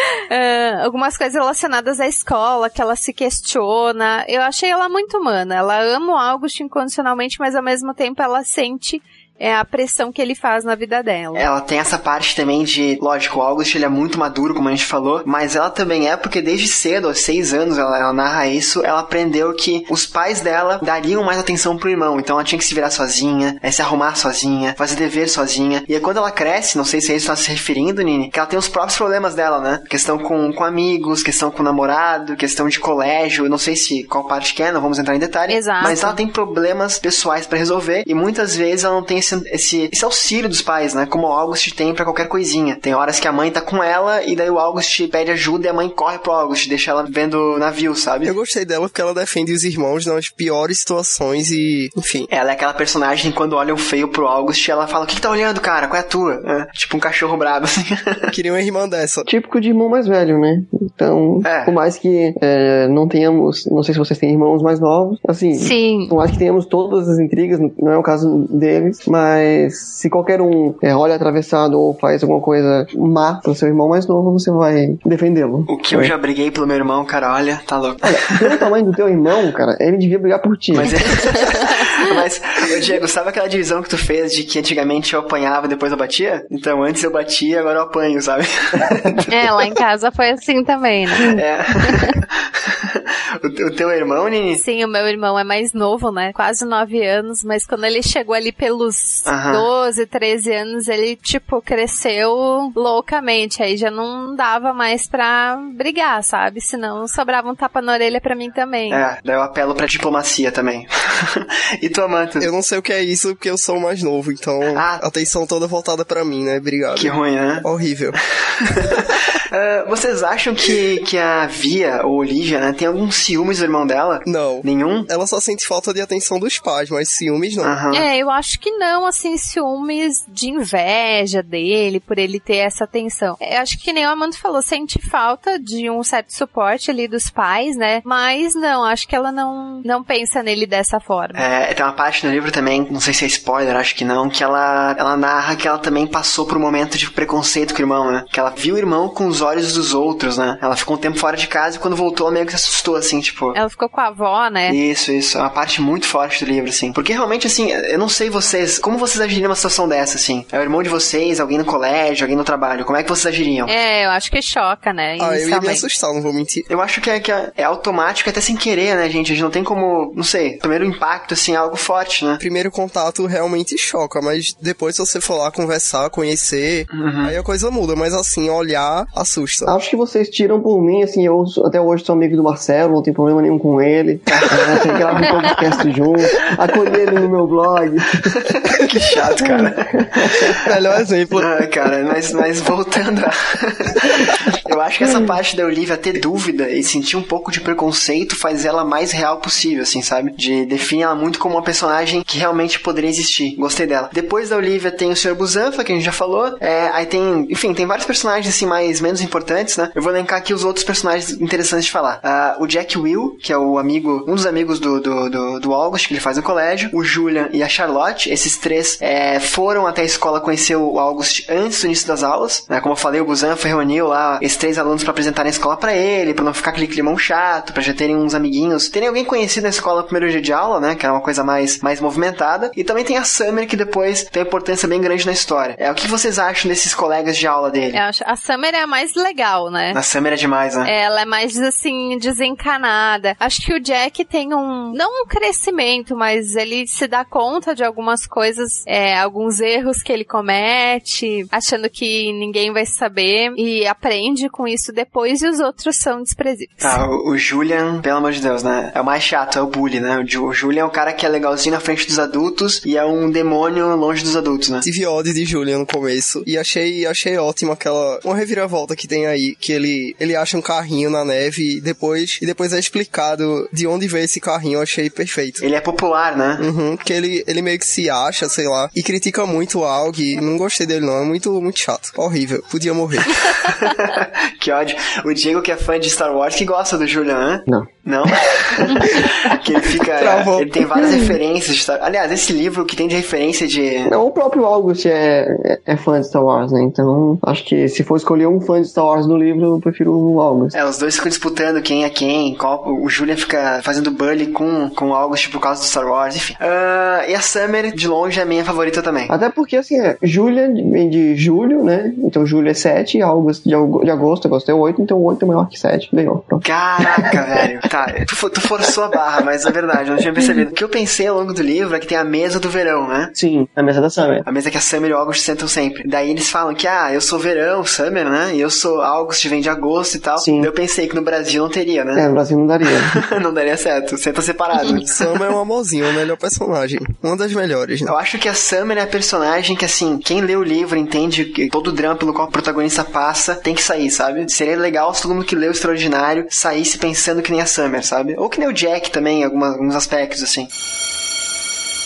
uh, algumas coisas relacionadas à escola que ela se questiona. Eu achei ela muito humana. Ela ama o August incondicionalmente, mas ao mesmo tempo ela sente... é a pressão que ele faz na vida dela. Ela tem essa parte também de, lógico, o August ele é muito maduro, como a gente falou, mas ela também é porque desde cedo, aos seis anos, ela, ela narra isso, ela aprendeu que os pais dela dariam mais atenção pro irmão, então ela tinha que se virar sozinha, é, se arrumar sozinha, fazer dever sozinha, e aí quando ela cresce, não sei se é isso que tá se referindo, Nini, que ela tem os próprios problemas dela, né? Questão com, com amigos, questão com namorado, questão de colégio, não sei se qual parte que é, não vamos entrar em detalhe, Exato. Mas ela tem problemas pessoais pra resolver, e muitas vezes ela não tem esse, esse, esse auxílio dos pais, né? Como o August tem pra qualquer coisinha. Tem horas que a mãe tá com ela e daí o August pede ajuda e a mãe corre pro August, deixa ela vendo navio, sabe? Eu gostei dela porque ela defende os irmãos nas piores situações e, enfim. Ela é aquela personagem que quando olham feio pro August, ela fala, o que que tá olhando, cara? Qual é a tua? É, tipo um cachorro brabo, assim. Queria uma irmã dessa. Típico de irmão mais velho, né? Então, é. por mais que é, não tenhamos, não sei se vocês têm irmãos mais novos, assim, Sim. por mais que tenhamos todas as intrigas, não é o caso deles, mas se qualquer um é, olha atravessado ou faz alguma coisa má pro seu irmão mais novo, você vai defendê-lo. O que é. eu já briguei pelo meu irmão, cara, olha, tá louco. Olha, pelo tamanho do teu irmão, cara, ele devia brigar por ti. Mas, é... Mas ô, Diego, sabe aquela divisão que tu fez de que antigamente eu apanhava e depois eu batia? Então, antes eu batia, agora eu apanho, sabe? É, lá em casa foi assim também, né? É. o, o teu irmão, Nini? Sim, o meu irmão é mais novo, né? Quase nove anos, mas quando ele chegou ali pelos uh-huh. doze, treze anos, ele, tipo, cresceu loucamente. Aí já não dava mais pra brigar, sabe? Senão sobrava um tapa na orelha pra mim também. É, daí eu apelo pra diplomacia também. E tu, Amanda? Eu não sei o que é isso, porque eu sou o mais novo, então ah. a atenção toda voltada pra mim, né? Obrigado. Que ruim, né? Horrível. uh, vocês acham que, que a Via, ou Olivia, né, tem algum ciúmes do irmão dela? Não. Nenhum? Ela só sente falta de atenção dos pais, mas ciúmes não. Uhum. É, eu acho que não, assim, ciúmes de inveja dele, por ele ter essa atenção. Eu acho que nem o Amanda falou, sente falta de um certo suporte ali dos pais, né? Mas não, acho que ela não, não pensa nele dessa forma. É, tem uma parte no livro também, não sei se é spoiler, acho que não, que ela, ela narra que ela também passou por um momento de preconceito com o irmão, né? Que ela viu o irmão com os olhos dos outros, né? Ela ficou um tempo fora de casa e quando voltou ela meio que se assustou, assim, tipo... Ela ficou com a avó, né? Isso, isso. É uma parte muito forte do livro, assim. Porque realmente, assim, eu não sei vocês, como vocês agiriam numa situação dessa, assim? É o irmão de vocês, alguém no colégio, alguém no trabalho, como é que vocês agiriam? É, eu acho que choca, né? Ah, eu ia me assustar, não vou mentir. Eu acho que é, que é, é automático, até sem querer, né, gente? A gente não tem como, não sei, primeiro impacto, assim, é algo forte, né? Primeiro contato realmente choca, mas depois se você for lá conversar, conhecer, uhum. aí a coisa muda, mas assim, olhar, assusta. Acho que vocês tiram por mim, assim, eu até hoje sou amigo do Marcelo, não tem problema nenhum com ele. Até gravo um podcast junto, acolhi ele no meu blog. Que chato, cara. Melhor exemplo. Ah, cara, mas, mas voltando a... Eu acho que essa parte da Olivia ter dúvida e sentir um pouco de preconceito faz ela mais real possível, assim, sabe? De definir ela muito como uma personagem que realmente poderia existir. Gostei dela. Depois da Olivia tem o senhor Busanfa, que a gente já falou. É, aí tem, enfim, tem vários personagens, assim, mais, menos importantes, né? Eu vou elencar aqui os outros personagens interessantes de falar. Uh, o Jack Will, que é o amigo, um dos amigos do, do, do, do August, que ele faz no colégio. O Julian e a Charlotte. Esses três é, foram até a escola conhecer o August antes do início das aulas. Né? Como eu falei, o Busanfa reuniu lá esses três alunos pra apresentarem a escola pra ele, pra não ficar aquele climão chato, pra já terem uns amiguinhos. Terem alguém conhecido na escola no primeiro dia de aula, né? Que era uma coisa mais, mais movimentada. E também tem a Summer, que depois tem uma importância bem grande na história. É, o que vocês acham desses colegas de aula dele? Eu acho, a Summer é a mais legal, né? A Summer é demais, né? Ela é mais, assim, desencanada. Acho que o Jack tem um, não um crescimento, mas ele se dá conta de algumas coisas, é, alguns erros que ele comete, achando que ninguém vai saber, e aprende com isso depois, e os outros são desprezíveis. Ah, o, o Julian, pelo amor de Deus, né? É o mais chato, é o bully, né? O, o Julian é o cara que é legalzinho na frente dos adultos e é um demônio longe dos adultos, né? Tive ódio de Julian no começo e achei, achei ótimo aquela, uma reviravolta que tem aí, que ele, ele acha um carrinho na neve e depois, e depois é explicado de onde veio esse carrinho. Eu achei perfeito. Ele é popular, né? Uhum, porque ele, ele meio que se acha, sei lá, e critica muito o Aug. Não gostei dele não, é muito, muito chato. Horrível, podia morrer. Que ódio. O Diego, que é fã de Star Wars, que gosta do Julian, né? Não. Não? Que ele fica... Travou. Ele tem várias referências de Star... Aliás, esse livro que tem de referência de... Não, o próprio August é, é, é fã de Star Wars, né? Então, acho que se for escolher um fã de Star Wars no livro, eu prefiro o August. É, os dois ficam disputando quem é quem. Qual... O Julian fica fazendo bully com, com o August por causa do Star Wars, enfim. Uh, e a Summer, de longe, é a minha favorita também. Até porque, assim, é, Julian vem de julho, né? Então, julho é sete, August de, de agosto, agosto é oito, então oito é maior que sete. Ganhou, pronto. Caraca, velho. Tá, tu, tu forçou a barra, mas é verdade, eu não tinha percebido. O que eu pensei ao longo do livro é que tem a mesa do verão, né? Sim, a mesa da Summer. A mesa que a Summer e o August sentam sempre. Daí eles falam que, ah, eu sou verão, Summer, né? E eu sou August, vem de agosto e tal. Sim. Eu pensei que no Brasil não teria, né? É, no Brasil não daria. Não daria certo, senta separado. Summer é um amorzinho, o melhor personagem. Uma das melhores, né? Eu acho que a Summer é a personagem que, assim, quem lê o livro entende que todo o drama pelo qual o protagonista passa tem que sair, sabe? Seria legal se todo mundo que lê o Extraordinário saísse pensando que nem a Summer, sabe? Ou que nem o Jack também, em alguma, alguns aspectos, assim.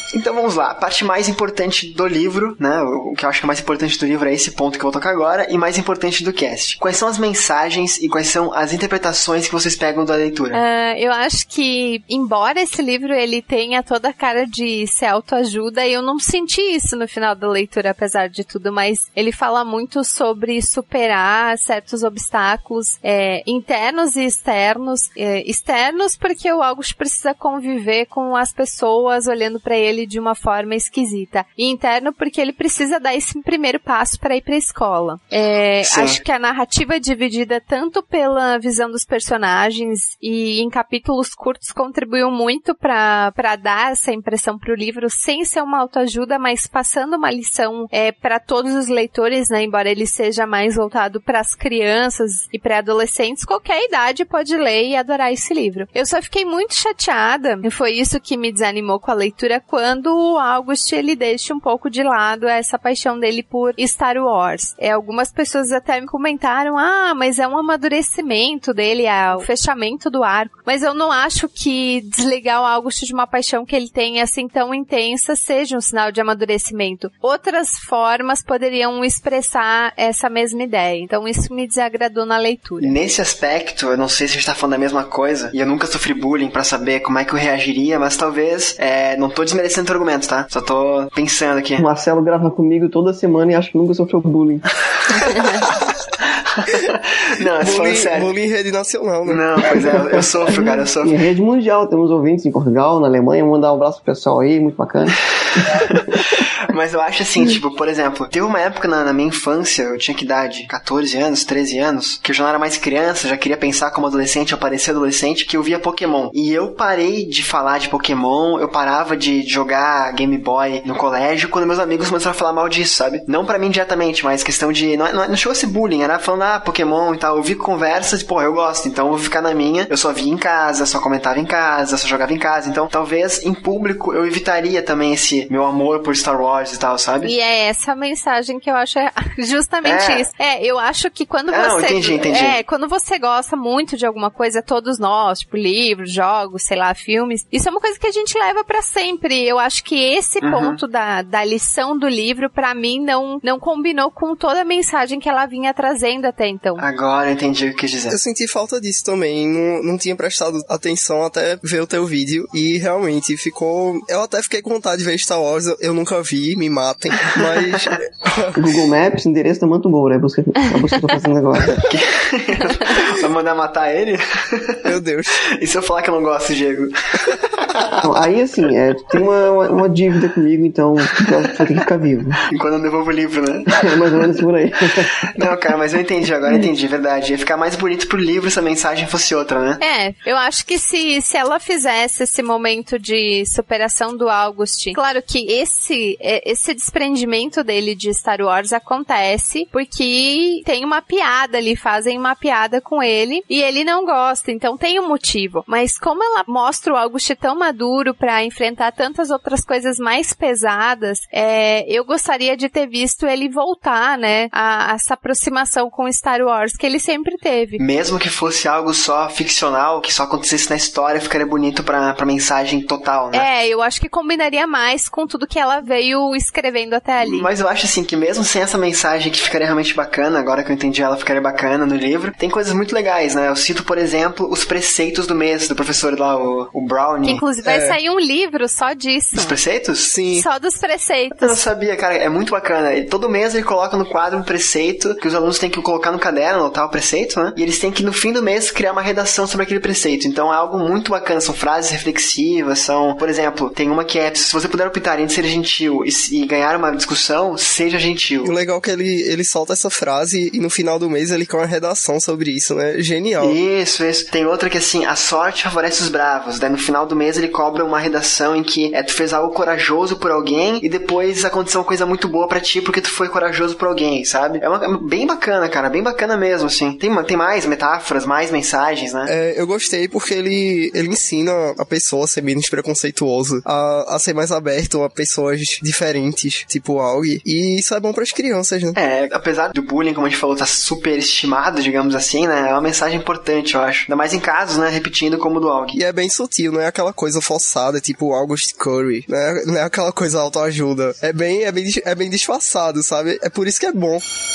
Então vamos lá, a parte mais importante do livro, né? O que eu acho que é mais importante do livro é esse ponto que eu vou tocar agora, e mais importante do cast. Quais são as mensagens e quais são as interpretações que vocês pegam da leitura? Uh, eu acho que, embora esse livro ele tenha toda a cara de ser autoajuda, eu não senti isso no final da leitura, apesar de tudo, mas ele fala muito sobre superar certos obstáculos é, internos e externos. É, externos porque o August precisa conviver com as pessoas olhando pra ele de uma forma esquisita. E interno porque ele precisa dar esse primeiro passo para ir pra escola. É, acho que a narrativa é dividida tanto pela visão dos personagens e em capítulos curtos contribuiu muito pra, pra dar essa impressão pro livro sem ser uma autoajuda, mas passando uma lição é, para todos os leitores, né? Embora ele seja mais voltado para as crianças e pré-adolescentes, qualquer idade pode ler e adorar esse livro. Eu só fiquei muito chateada, e foi isso que me desanimou com a leitura, quando o August ele deixa um pouco de lado essa paixão dele por Star Wars. É, algumas pessoas até me comentaram, ah, mas é um amadurecimento dele, é o fechamento do arco. Mas eu não acho que desligar o August de uma paixão que ele tem assim tão intensa seja um sinal de amadurecimento. Outras formas poderiam expressar essa mesma ideia. Então isso me desagradou na leitura. Nesse aspecto, eu não sei se a gente tá falando da mesma coisa, e eu nunca sofri bullying pra saber como é que eu reagiria, mas talvez, é, não tô desmerecendo teu argumento, tá? Só tô pensando aqui. O Marcelo grava comigo toda semana e acho que nunca sofreu bullying. Não, bullying, sério. Bullying em rede nacional, né? Não, pois é, eu sofro, cara, eu sofro. Em rede mundial, temos ouvintes em Portugal, na Alemanha, vou mandar um abraço pro pessoal aí, muito bacana. Mas eu acho assim, tipo, por exemplo, teve uma época na, na minha infância, eu tinha que idade, catorze anos, treze anos, que eu já não era mais criança, já queria pensar como adolescente, eu parecia adolescente, que eu via Pokémon. E eu parei de falar de Pokémon, eu parava de jogar Game Boy no colégio, quando meus amigos começaram a falar mal disso, sabe? Não pra mim diretamente, mas questão de... Não, não, não chegou a ser bullying, era falando, ah, Pokémon e tal. Eu vi conversas e, pô, eu gosto, então eu vou ficar na minha. Eu só via em casa, só comentava em casa, só jogava em casa. Então, talvez, em público, eu evitaria também esse meu amor por Star Wars e tal, sabe? E é essa mensagem que eu acho é justamente é. isso. É, eu acho que quando Não, você... entendi, entendi. É, quando você gosta muito de alguma coisa, todos nós, tipo, livros, jogos, sei lá, filmes, isso é uma coisa que a gente leva pra sempre. Eu acho que esse uhum. ponto da, da lição do livro, pra mim, não, não combinou com toda a mensagem que ela vinha trazendo até então. Agora eu entendi o que quis dizer. Eu senti falta disso também, não, não tinha prestado atenção até ver o teu vídeo, e realmente ficou... Eu até fiquei com vontade de ver Star Wars, eu, eu nunca vi, me matem, mas... Google Maps, endereço da Manto Moura, é a busca, a busca que eu tô fazendo agora. Vai mandar matar ele? Meu Deus. E se eu falar que eu não gosto, Diego? Então, aí, assim, é, tem uma, uma, uma dívida comigo, então vai ter que ficar vivo. Enquanto eu devolvo o livro, né? É, mais ou menos por aí. Não, cara, mas eu entendi agora, eu entendi, verdade. Ia ficar mais bonito pro livro se a mensagem fosse outra, né? É, eu acho que se, se ela fizesse esse momento de superação do August, claro que esse, esse desprendimento dele de Star Wars acontece porque tem uma piada ali, fazem uma piada com ele e ele não gosta, então tem um motivo. Mas como ela mostra o August tão maduro pra enfrentar tantas outras coisas mais pesadas, é, eu gostaria de ter visto ele voltar, né, a, a essa aproximação com Star Wars que ele sempre teve. Mesmo que fosse algo só ficcional, que só acontecesse na história, ficaria bonito pra, pra mensagem total, né? É, eu acho que combinaria mais com tudo que ela veio escrevendo até ali. Mas eu acho assim, que mesmo sem essa mensagem que ficaria realmente bacana, agora que eu entendi ela ficaria bacana no livro, tem coisas muito legais, né? Eu cito, por exemplo, os preceitos do mês, do professor lá, o, o Brownie. Que inclusive vai é. sair um livro só disso. Dos preceitos? Sim. Só dos preceitos. Eu não sabia, cara, é muito bacana. E todo mês ele coloca no quadro um preceito que os alunos têm que colocar no caderno, anotar o preceito, né? E eles têm que, no fim do mês, criar uma redação sobre aquele preceito. Então é algo muito bacana, são frases reflexivas, são, por exemplo, tem uma que é, se você puder optar entre ser gentil e, e ganhar uma discussão, seja gentil. E o legal é que ele, ele solta essa frase e no final do mês ele cria uma redação sobre isso, né? Genial. Isso, isso. Tem outra que assim, a sorte favorece os bravos. Daí no final do mês ele cobra uma redação em que é, tu fez algo corajoso por alguém e depois aconteceu uma coisa muito boa pra ti porque tu foi corajoso por alguém, sabe? É, uma, é bem bacana, cara, bem bacana mesmo, assim. Tem, tem mais metáforas, mais mensagens, né? É, eu gostei porque ele, ele ensina a pessoa a ser menos preconceituoso, a, a ser mais aberto a pessoas diferentes, tipo o Aug, e isso é bom pras crianças, né? É, apesar do bullying, como a gente falou, tá super estimado, digamos assim, né? É uma mensagem importante, eu acho. Ainda mais em casos, né? Repetindo como o do Aug. E é bem sutil, não é aquela coisa forçada, tipo August Curry, né? Não é aquela coisa autoajuda. É bem, é bem, é bem disfarçado, sabe? É por isso que é bom.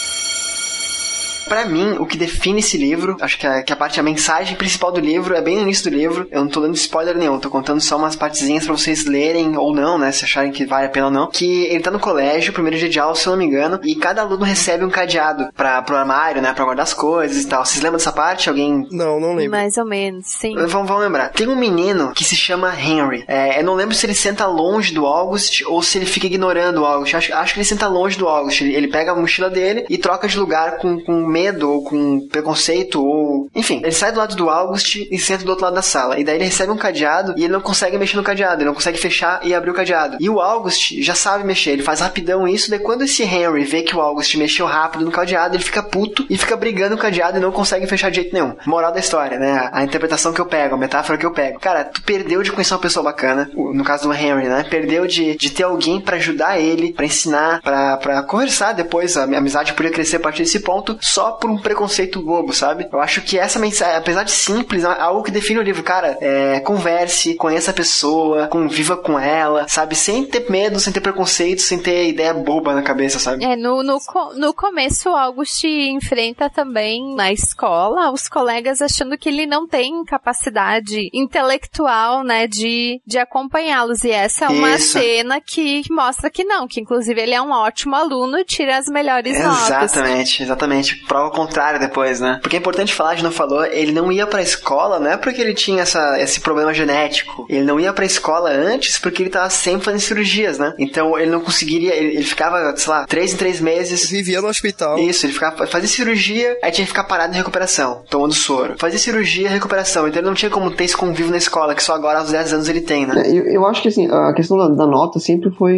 Pra mim, o que define esse livro, acho que a, que a parte, a mensagem principal do livro é bem no início do livro. Eu não tô dando spoiler nenhum, tô contando só umas partezinhas pra vocês lerem ou não, né, se acharem que vale a pena ou não. Que ele tá no colégio, primeiro dia de aula, se eu não me engano, e cada aluno recebe um cadeado pra, pro armário, né, pra guardar as coisas e tal. Vocês lembram dessa parte? Alguém... Não, não lembro. Mais ou menos, sim. Vamos, vamos lembrar. Tem um menino que se chama Henry. É, eu não lembro se ele senta longe do August ou se ele fica ignorando o August. Acho, acho que ele senta longe do August. Ele, ele pega a mochila dele e troca de lugar com, com medo ou com preconceito ou... Enfim, ele sai do lado do August e senta do outro lado da sala. E daí ele recebe um cadeado e ele não consegue mexer no cadeado. Ele não consegue fechar e abrir o cadeado. E o August já sabe mexer. Ele faz rapidão isso. Daí quando esse Henry vê que o August mexeu rápido no cadeado, ele fica puto e fica brigando o cadeado e não consegue fechar de jeito nenhum. Moral da história, né? A interpretação que eu pego, a metáfora que eu pego. Cara, tu perdeu de conhecer uma pessoa bacana. No caso do Henry, né? Perdeu de, de ter alguém pra ajudar ele, pra ensinar, pra, pra conversar depois. A amizade podia crescer a partir desse ponto só por um preconceito bobo, sabe? Eu acho que essa mensagem, apesar de simples, é algo que define o livro. Cara, é, converse, conheça a pessoa, conviva com ela, sabe? Sem ter medo, sem ter preconceito, sem ter ideia boba na cabeça, sabe? É, no, no, no começo o August enfrenta também na escola os colegas achando que ele não tem capacidade intelectual, né, de, de acompanhá-los. E essa é uma Isso. cena que mostra que não, que inclusive ele é um ótimo aluno e tira as melhores notas. Exatamente, exatamente. Prova o contrário depois, né? Porque é importante falar, a gente não falou, ele não ia pra escola, não é porque ele tinha essa, esse problema genético. Ele não ia pra escola antes porque ele tava sempre fazendo cirurgias, né? Então ele não conseguiria, ele, ele ficava, sei lá, três em três meses. Vivia no hospital. Isso, ele ficava, fazia cirurgia, aí tinha que ficar parado em recuperação, tomando soro. Fazia cirurgia, recuperação. Então ele não tinha como ter esse convívio na escola, que só agora aos dez anos ele tem, né? É, eu, eu acho que assim, a questão da, da nota sempre foi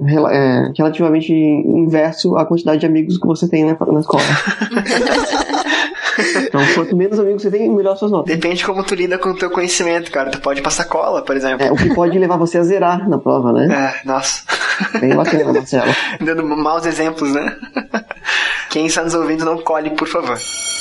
é, relativamente inverso à quantidade de amigos que você tem na, na escola. Então, quanto menos amigos você tem, melhor suas notas. Depende de como tu lida com o teu conhecimento, cara. Tu pode passar cola, por exemplo. É, o que pode levar você a zerar na prova, né? É, nossa. Bem bacana, Marcelo. Dando maus exemplos, né? Quem está nos ouvindo, não colhe, por favor.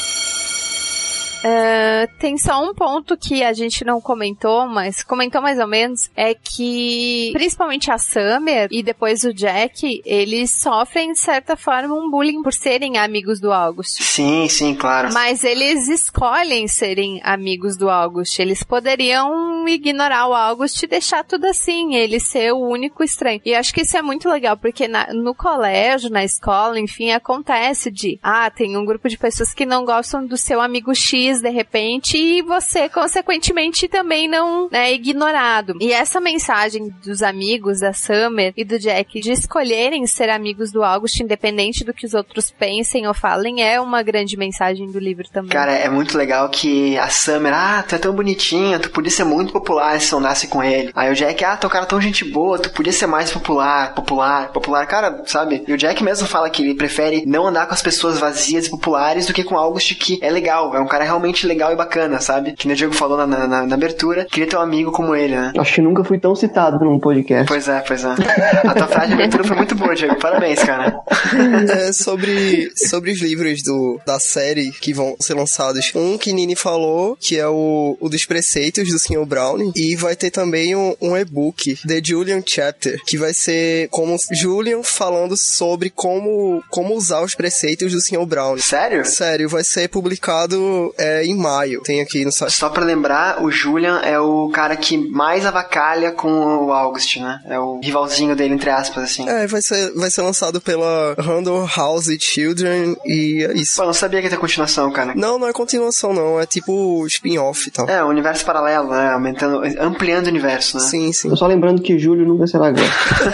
Uh, tem só um ponto que a gente não comentou, mas comentou mais ou menos, é que principalmente a Summer e depois o Jack, eles sofrem de certa forma um bullying por serem amigos do August. Sim, sim, claro. Mas eles escolhem serem amigos do August. Eles poderiam ignorar o August e deixar tudo assim, ele ser o único estranho. E acho que isso é muito legal, porque na, no colégio, na escola, enfim, acontece de, ah, tem um grupo de pessoas que não gostam do seu amigo X de repente, e você, consequentemente, também não é ignorado. E essa mensagem dos amigos da Summer e do Jack de escolherem ser amigos do August, independente do que os outros pensem ou falem, é uma grande mensagem do livro também. Cara, é muito legal que a Summer, ah, tu é tão bonitinha, tu podia ser muito popular se andasse com ele. Aí o Jack, ah, tu é um cara tão gente boa, tu podia ser mais popular, popular, popular. Cara, sabe? E o Jack mesmo fala que ele prefere não andar com as pessoas vazias e populares do que com August, que é legal, é um cara realmente legal e bacana, sabe? Que o Diego falou na, na, na abertura, queria ter um amigo como ele, né? Acho que nunca fui tão citado num podcast. Pois é, pois é. A tua frase de abertura foi muito boa, Diego. Parabéns, cara. É, sobre, sobre os livros do, da série que vão ser lançados. Um que Nini falou, que é o, o dos preceitos do senhor Browning. E vai ter também um, um e-book, The Julian Chapter, que vai ser como Julian falando sobre como, como usar os preceitos do senhor Browning. Sério? Sério, vai ser publicado é, em maio. Tem aqui no site. Só pra lembrar, o Julian é o cara que mais avacalha com o August, né? É o rivalzinho dele, entre aspas, assim. É, vai ser, vai ser lançado pela Random House Children e é isso. Pô, eu não sabia que ia ter continuação, cara. Não, não é continuação, não. É tipo spin-off e tal. É, um universo paralelo, né? Aumentando, ampliando o universo, né? Sim, sim. Tô só lembrando que Júlio nunca será grande.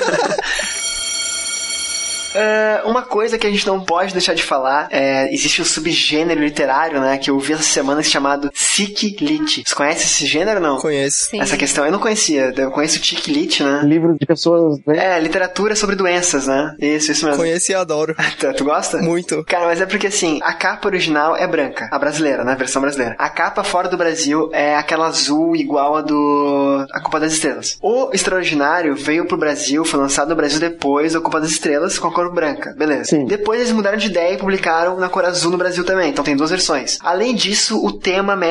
Uh, uma coisa que a gente não pode deixar de falar é, existe um subgênero literário, né, que eu vi essa semana chamado Chick Lit. Você conhece esse gênero ou não? Conheço. Sim. Essa questão eu não conhecia. Eu conheço o Chick Lit, né? Livro de pessoas, né? É, literatura sobre doenças, né? Isso, isso mesmo. Conheço e adoro. tu, tu gosta? Muito. Cara, mas é porque assim, a capa original é branca, a brasileira, né? A versão brasileira. A capa fora do Brasil é aquela azul igual a do A Culpa das Estrelas. O Extraordinário veio pro Brasil, foi lançado no Brasil depois da Culpa das Estrelas com a cor branca, beleza. Sim. Depois eles mudaram de ideia e publicaram na cor azul no Brasil também, então tem duas versões. Além disso, o tema mexe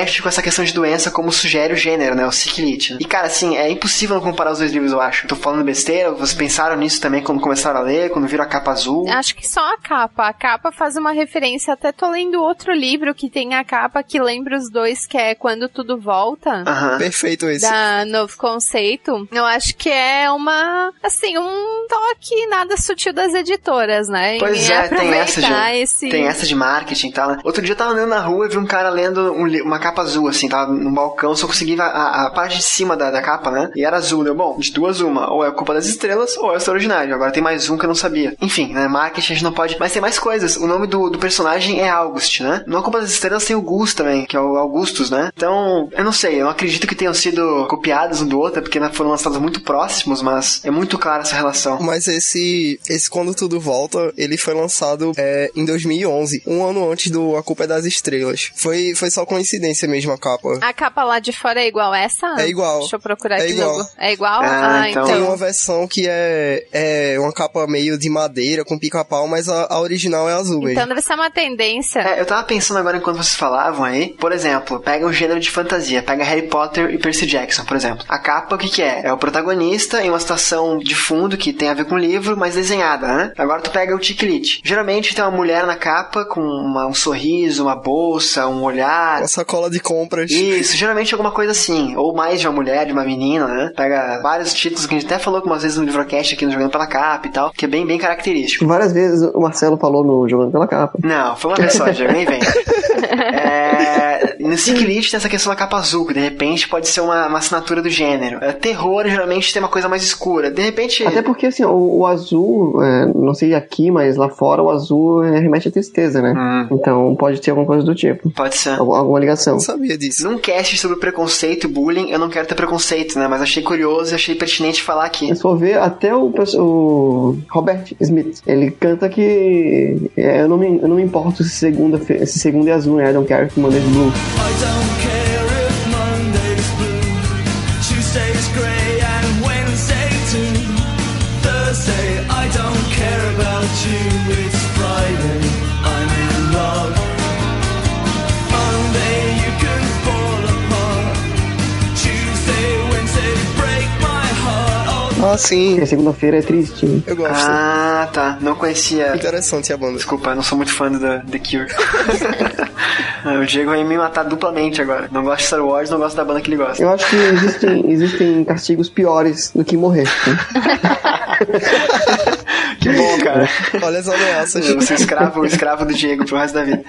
mexe com essa questão de doença como sugere o gênero, né? O Siklit. E, cara, assim, é impossível não comparar os dois livros, eu acho. Tô falando besteira, vocês pensaram nisso também quando começaram a ler, quando viram a capa azul? Acho que só a capa. A capa faz uma referência, até tô lendo outro livro que tem a capa que lembra os dois, que é Quando Tudo Volta. Aham. Perfeito esse. Da Novo Conceito. Eu acho que é uma, assim, um toque nada sutil das editoras, né? Pois em é, tem essa, de, esse... tem essa de marketing e tal, né? Outro dia eu tava andando na rua e vi um cara lendo um, uma capa azul, assim, tava num balcão, só consegui ver a, a, a parte de cima da, da capa, né? E era azul, deu bom, de duas uma, ou é Culpa das Estrelas, ou é o Extraordinário. Agora tem mais um que eu não sabia. Enfim, né? Marketing a gente não pode... Mas tem mais coisas. O nome do, do personagem é August, né? No Culpa das Estrelas tem o Gus também, que é o Augustus, né? Então, eu não sei, eu não acredito que tenham sido copiados um do outro, porque foram lançados muito próximos, mas é muito clara essa relação. Mas esse, esse Quando Tudo Volta, ele foi lançado é, em dois mil e onze, um ano antes do A Culpa é das Estrelas. Foi, foi só coincidência mesmo a capa. A capa lá de fora é igual essa? É igual. Deixa eu procurar é aqui igual. no Google. É igual? Ah, Ah, então... então. Tem uma versão que é, é uma capa meio de madeira, com pica-pau, mas a, a original é azul mesmo. Então deve ser uma tendência. É, eu tava pensando agora enquanto vocês falavam aí, por exemplo, pega um gênero de fantasia, pega Harry Potter e Percy Jackson, por exemplo. A capa, o que que é? É o protagonista em uma situação de fundo que tem a ver com o livro, mas desenhada, né? Agora tu pega o Tiklit. Geralmente tem uma mulher na capa com uma, um sorriso, uma bolsa, um olhar. Uma sacola de compras. Isso, geralmente alguma coisa assim. Ou mais de uma mulher, de uma menina, né? Pega vários títulos que a gente até falou algumas vezes no Livrocast aqui no Jogando Pela Capa e tal, que é bem, bem característico. Várias vezes o Marcelo falou no Jogando Pela Capa. Não, foi uma vez só, já nem vem. É, no Siklit tem essa questão da capa azul, que de repente pode ser uma, uma assinatura do gênero. É, terror geralmente tem uma coisa mais escura. De repente... Até porque, assim, o, o azul, é, não sei aqui, mas lá fora o azul é, remete à tristeza, né? Hum. Então pode ter alguma coisa do tipo. Pode ser. Algum, alguma ligação. Não sabia disso. Num cast sobre preconceito e bullying, eu não quero ter preconceito, né? Mas achei curioso e achei pertinente falar aqui. É só ver até o, o Robert Smith. Ele canta que é, eu, não me, eu não me importo se segunda, se segunda é azul, né? I don't care if Monday's blue. I don't care if Monday's blue, Tuesday's grey and Wednesday too, Thursday I don't care about you, it's Friday, I'm in love, Monday you can fall apart, Tuesday, Wednesday break my heart, oh, Ah, sim. Porque segunda-feira é triste. Eu gosto. Ah, tá. Não conhecia... Interessante a banda. Desculpa, eu não sou muito fã do The Cure. O Diego vai me matar duplamente agora. Não gosto de Star Wars, não gosto da banda que ele gosta. Eu acho que existem, existem castigos piores do que morrer. Né? Que bom, cara. Olha as ameaças. Eu vou ser escravo, escravo do Diego pro resto da vida.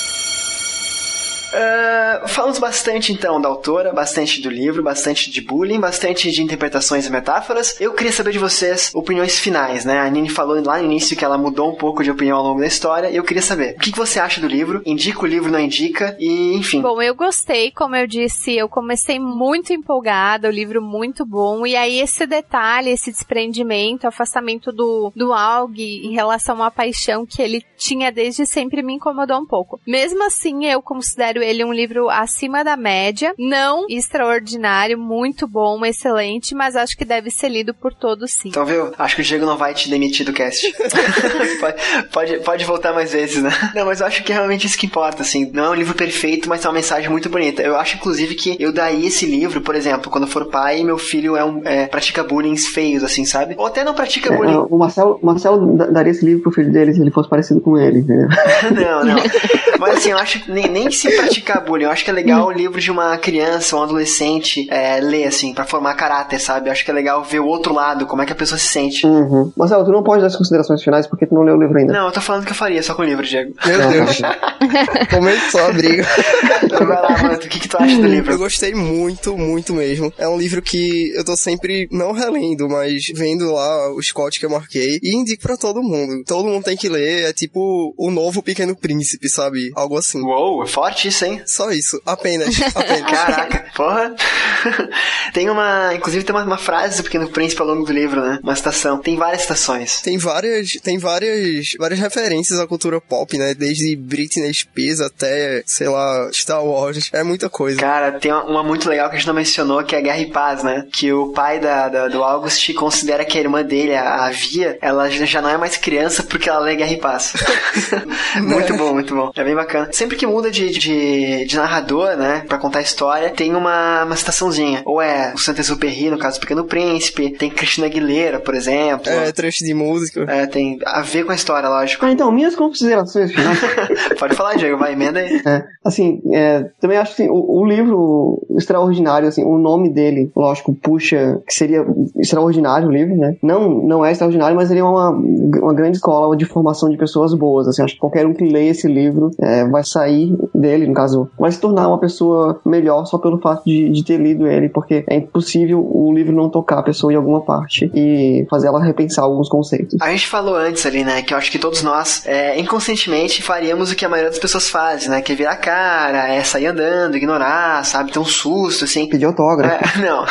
Uh, falamos bastante então da autora, bastante do livro, bastante de bullying, bastante de interpretações e metáforas. Eu queria saber de vocês opiniões finais, né? A Nini falou lá no início que ela mudou um pouco de opinião ao longo da história e eu queria saber o que, que você acha do livro, indica o livro, não indica e enfim. Bom, eu gostei, como eu disse, eu comecei muito empolgada, o livro muito bom, e aí esse detalhe, esse desprendimento, afastamento do, do Aug em relação à paixão que ele tinha desde sempre me incomodou um pouco. Mesmo assim, eu considero ele um livro acima da média, não extraordinário, muito bom, excelente, mas acho que deve ser lido por todos sim. Então, viu? Acho que o Diego não vai te demitir do cast. pode, pode, pode voltar mais vezes, né? Não, mas eu acho que é realmente isso que importa, assim. Não é um livro perfeito, mas é uma mensagem muito bonita. Eu acho, inclusive, que eu daria esse livro, por exemplo, quando eu for pai, meu filho é um, é, pratica bullying feios, assim, sabe? Ou até não pratica É, bullying. o Marcelo, o Marcelo daria esse livro pro filho dele se ele fosse parecido com ele, entendeu? Não, não. Mas assim, eu acho que nem, nem se praticar bullying, eu acho que é legal o livro de uma criança, um adolescente é, ler, assim, pra formar caráter, sabe? Eu acho que é legal ver o outro lado, como é que a pessoa se sente. Uhum. Marcelo, tu não pode dar as considerações finais porque tu não leu o livro ainda. Não, eu tô falando que eu faria só com o livro, Diego. Meu Deus. Começou a briga. Então vai lá, mano, o que, que tu acha do livro? Eu gostei muito, muito mesmo. É um livro que eu tô sempre, não relendo, mas vendo lá os cortes que eu marquei e indico pra todo mundo. Todo mundo tem que ler, é tipo o novo Pequeno Príncipe, sabe? Algo assim. Uou, é forte isso, hein? Só isso, apenas, apenas. Caraca, porra. Tem uma, inclusive tem uma, uma frase do Pequeno Príncipe ao longo do livro, né? Uma citação. Tem várias citações. Tem várias, tem várias, várias referências à cultura pop, né? Desde Britney Spears até, sei lá, Star Wars. É muita coisa. Cara, tem uma, uma muito legal que a gente não mencionou, que é Guerra e Paz, né? Que o pai da, da, do August considera que a irmã dele, a, a Via, ela já não é mais criança porque ela lê Guerra e Paz. Muito bom, muito bom. É bem bacana. Sempre que muda de, de de, de narrador, né, pra contar a história, tem uma, uma citaçãozinha. Ou é o Saint-Exupéry, no caso do Pequeno Príncipe, tem Christina Aguilera, por exemplo. É, trecho de música. É, tem a ver com a história, lógico. Ah, então, minhas considerações finais. Pode falar, Diego, vai, emenda aí. É, assim, é, também acho que assim, o, o livro extraordinário, assim, o nome dele, lógico, puxa, que seria extraordinário o livro, né? Não, não é extraordinário, mas ele é uma, uma grande escola de formação de pessoas boas, assim, acho que qualquer um que leia esse livro é, vai sair dele, no caso, vai se tornar uma pessoa melhor só pelo fato de, de ter lido ele, porque é impossível o livro não tocar a pessoa em alguma parte e fazer ela repensar alguns conceitos. A gente falou antes ali, né, que eu acho que todos nós, é, inconscientemente, faríamos o que a maioria das pessoas fazem, né, que é virar a cara, é sair andando, ignorar, sabe, ter um susto, assim. Pedir autógrafo. É, não.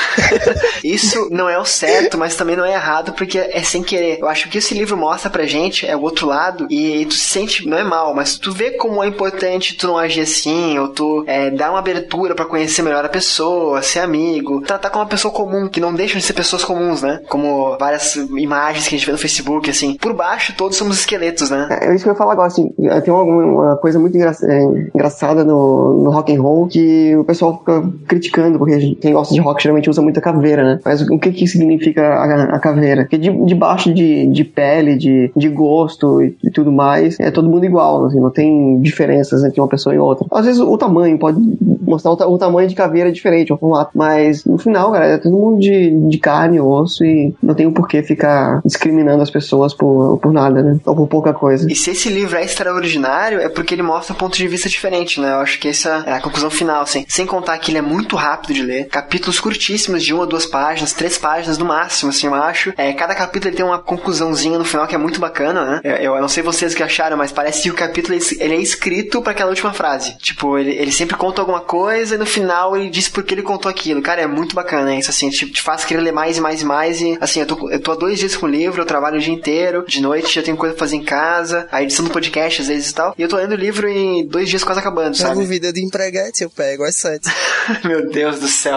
Isso não é o certo, mas também não é errado, porque é sem querer. Eu acho que esse livro mostra pra gente é o outro lado, e, e tu se sente, não é mal, mas tu vê como é importante tu não agir assim, ou tu é, dar uma abertura pra conhecer melhor a pessoa, ser amigo, tratar como uma pessoa comum, que não deixam de ser pessoas comuns, né? Como várias imagens que a gente vê no Facebook, assim. Por baixo, todos somos esqueletos, né? É isso que eu ia falar agora, assim, tem uma, uma coisa muito engra- é, engraçada no, no rock and roll, que o pessoal fica criticando, porque quem gosta de rock geralmente usa muita caveira, né? Mas o que que significa a, a caveira? Porque de, debaixo de, de pele, de, de gosto e, e tudo mais, é todo mundo igual, assim, não tem diferenças entre uma pessoa e outra. Às vezes o tamanho pode mostrar o, ta- o tamanho de caveira é diferente, o formato, mas no final, cara, é todo mundo de, de carne, osso, e não tem o porquê ficar discriminando as pessoas por, por nada, né? Ou por pouca coisa. E se esse livro é extraordinário, é porque ele mostra um ponto de vista diferente, né? Eu acho que essa é a conclusão final, assim. Sem contar que ele é muito rápido de ler, capítulos curtíssimos de uma ou duas páginas, três páginas no máximo, assim, eu acho. É, cada capítulo ele tem uma conclusãozinha no final que é muito bacana, né? Eu, eu não sei vocês o que acharam, mas parece que o capítulo ele é escrito pra aquela última frase. Tipo, ele, ele sempre conta alguma coisa e no final ele diz por que ele contou aquilo. Cara, é muito bacana isso, assim, te, te faz querer ler mais e mais e mais e, assim, eu tô, eu tô há dois dias com o livro, eu trabalho o dia inteiro, de noite eu tenho coisa pra fazer em casa, a edição do podcast às vezes e tal, e eu tô lendo o livro em dois dias quase acabando, sabe? Pego vida de empreguete, eu pego às sete. Meu Deus do céu.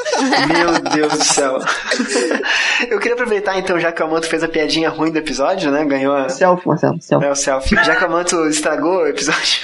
Meu Deus do céu. Eu queria aproveitar então, já que o Amanto fez a piadinha ruim do episódio, né, ganhou a... Selfie, Marcelo, selfie. É, o selfie. Já que o Amanto estragou o episódio...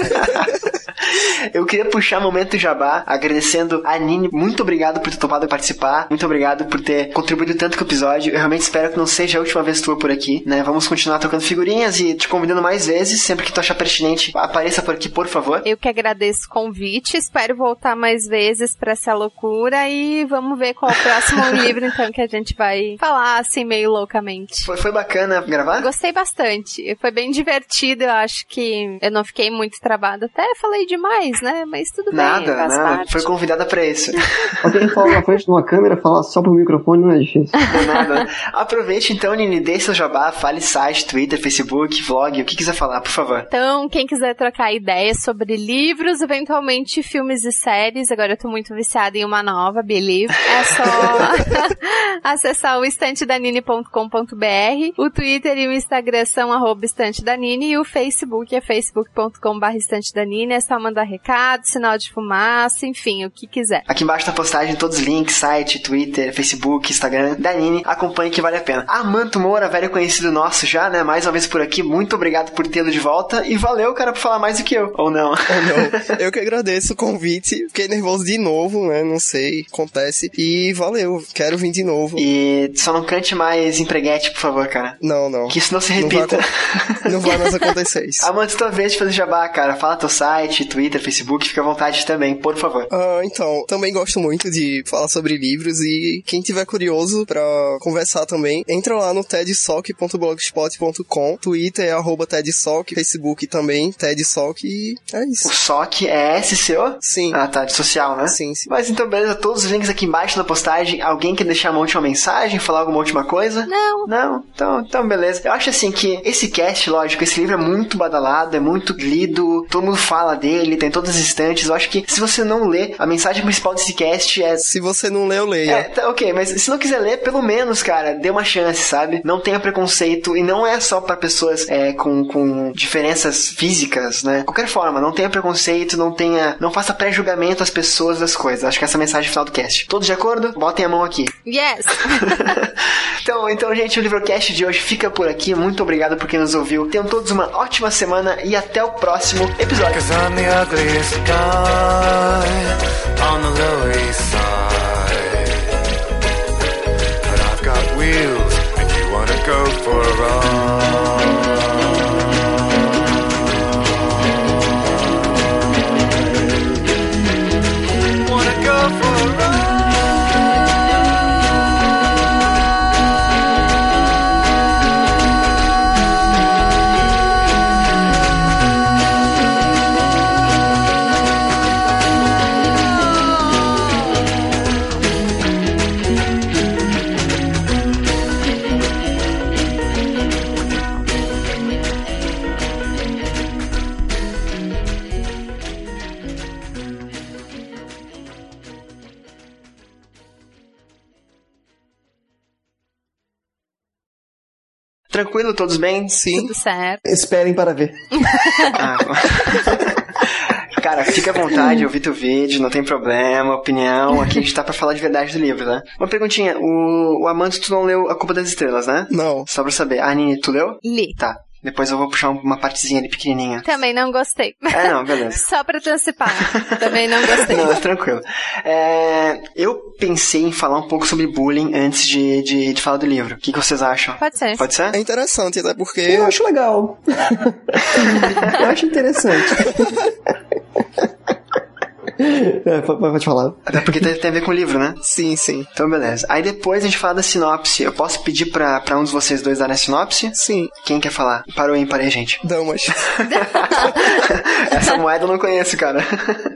Eu queria puxar momento jabá, agradecendo a Nini. Muito obrigado por ter topado participar. Muito obrigado por ter contribuído tanto com o episódio. Eu realmente espero que não seja a última vez tua por aqui, né? Vamos continuar trocando figurinhas e te convidando mais vezes. Sempre que tu achar pertinente, apareça por aqui, por favor. Eu que agradeço o convite. Espero voltar mais vezes pra essa loucura e vamos ver qual é o próximo livro, então, que a gente vai falar, assim, meio loucamente. Foi, foi bacana gravar? Gostei bastante. Foi bem divertido. Eu acho que eu não fiquei muito travada. Até falei demais, né? Mas tudo nada, bem, faz nada. parte. Foi convidada pra isso. Alguém fala na frente de uma câmera, falar só pro microfone não é difícil. Não é nada. Aproveite então, Nini, dê seu jabá, fale site, Twitter, Facebook, vlog, o que quiser falar, por favor. Então, quem quiser trocar ideias sobre livros, eventualmente filmes e séries, agora eu tô muito viciada em uma nova, Believe, é só acessar o estante da nini ponto com ponto b r. O Twitter e o Instagram são arroba estante da Nini e o Facebook é facebook ponto com barra estante da Nini. É só mandar recado, sinal de fumaça, enfim, o que quiser. Aqui embaixo tá a postagem, todos os links, site, Twitter, Facebook, Instagram da Nini. Acompanhe que vale a pena. Amanto Moura, velho conhecido nosso já, né? Mais uma vez por aqui. Muito obrigado por tê-lo de volta. E valeu, cara, por falar mais do que eu. Ou não? Ou não. Eu que agradeço o convite. Fiquei nervoso de novo, né? Não sei. Acontece. E valeu. Quero vir de novo. E só não cante mais empreguete, por favor, cara. Não, não. Que isso não se Não repita. vai, não vai mais acontecer isso. Amanto, tua vez de fazer jabá, cara. Fala teu site, Twitter, Facebook. Fica à vontade também, por favor. Ah, então, também gosto muito de falar sobre livros e quem tiver curioso pra conversar também, entra lá no tedsoc ponto blogspot ponto com, Twitter é arroba tedsoc, Facebook também, tedsoc e é isso. O soc é S C O? Sim. Ah, tá, de social, né? Sim, sim. Mas então, beleza, todos os links aqui embaixo na postagem. Alguém quer deixar uma última mensagem, falar alguma última coisa? Não. Não? Então, então beleza. Eu acho assim que esse cast, lógico, esse livro é muito badalado, é muito lido, todo mundo fala dele, tem todas as estantes. Eu acho que se você não lê, a mensagem principal desse cast é... Se você não leu, leia. É, tá, ok, mas se não quiser ler, pelo menos, cara, dê uma chance, sabe? Não tenha preconceito, e não é só pra pessoas é, com, com diferenças físicas, né? De qualquer forma, não tenha preconceito, não tenha... Não faça pré-julgamento às pessoas das coisas. Acho que essa é a mensagem final do cast. Todos de acordo? Botem a mão aqui. Yes! então, então, gente, o Livrocast de hoje fica por aqui. Muito obrigado por quem nos ouviu. Tenham todos uma ótima semana e até o próximo episódio. ugliest guy on the Lower East Side. But I've got wheels and you wanna go for a ride. Wanna go for a ride. Tranquilo, todos bem? Sim. Tudo certo. Esperem para ver. Ah, cara, fica à vontade, ouvir teu vídeo, não tem problema, opinião, aqui a gente tá pra falar de verdade do livro, né? Uma perguntinha, o, o Amando, tu não leu A Culpa das Estrelas, né? Não. Só pra saber. A Nini, tu leu? Li. Tá. Depois eu vou puxar uma partezinha ali pequenininha. Também não gostei. É, não, beleza. Só pra antecipar. Também não gostei. Não, tranquilo. É, eu pensei em falar um pouco sobre bullying antes de, de, de falar do livro. O que, que vocês acham? Pode ser. Pode ser? É interessante, até porque... Eu acho legal. Eu acho interessante. É, pode falar. Até porque tem, tem a ver com o livro, né? Sim, sim. Então, beleza. Aí depois a gente fala da sinopse. Eu posso pedir pra, pra um de vocês dois darem a sinopse? Sim. Quem quer falar? Parou aí, parei, gente. Damas. Essa moeda eu não conheço, cara.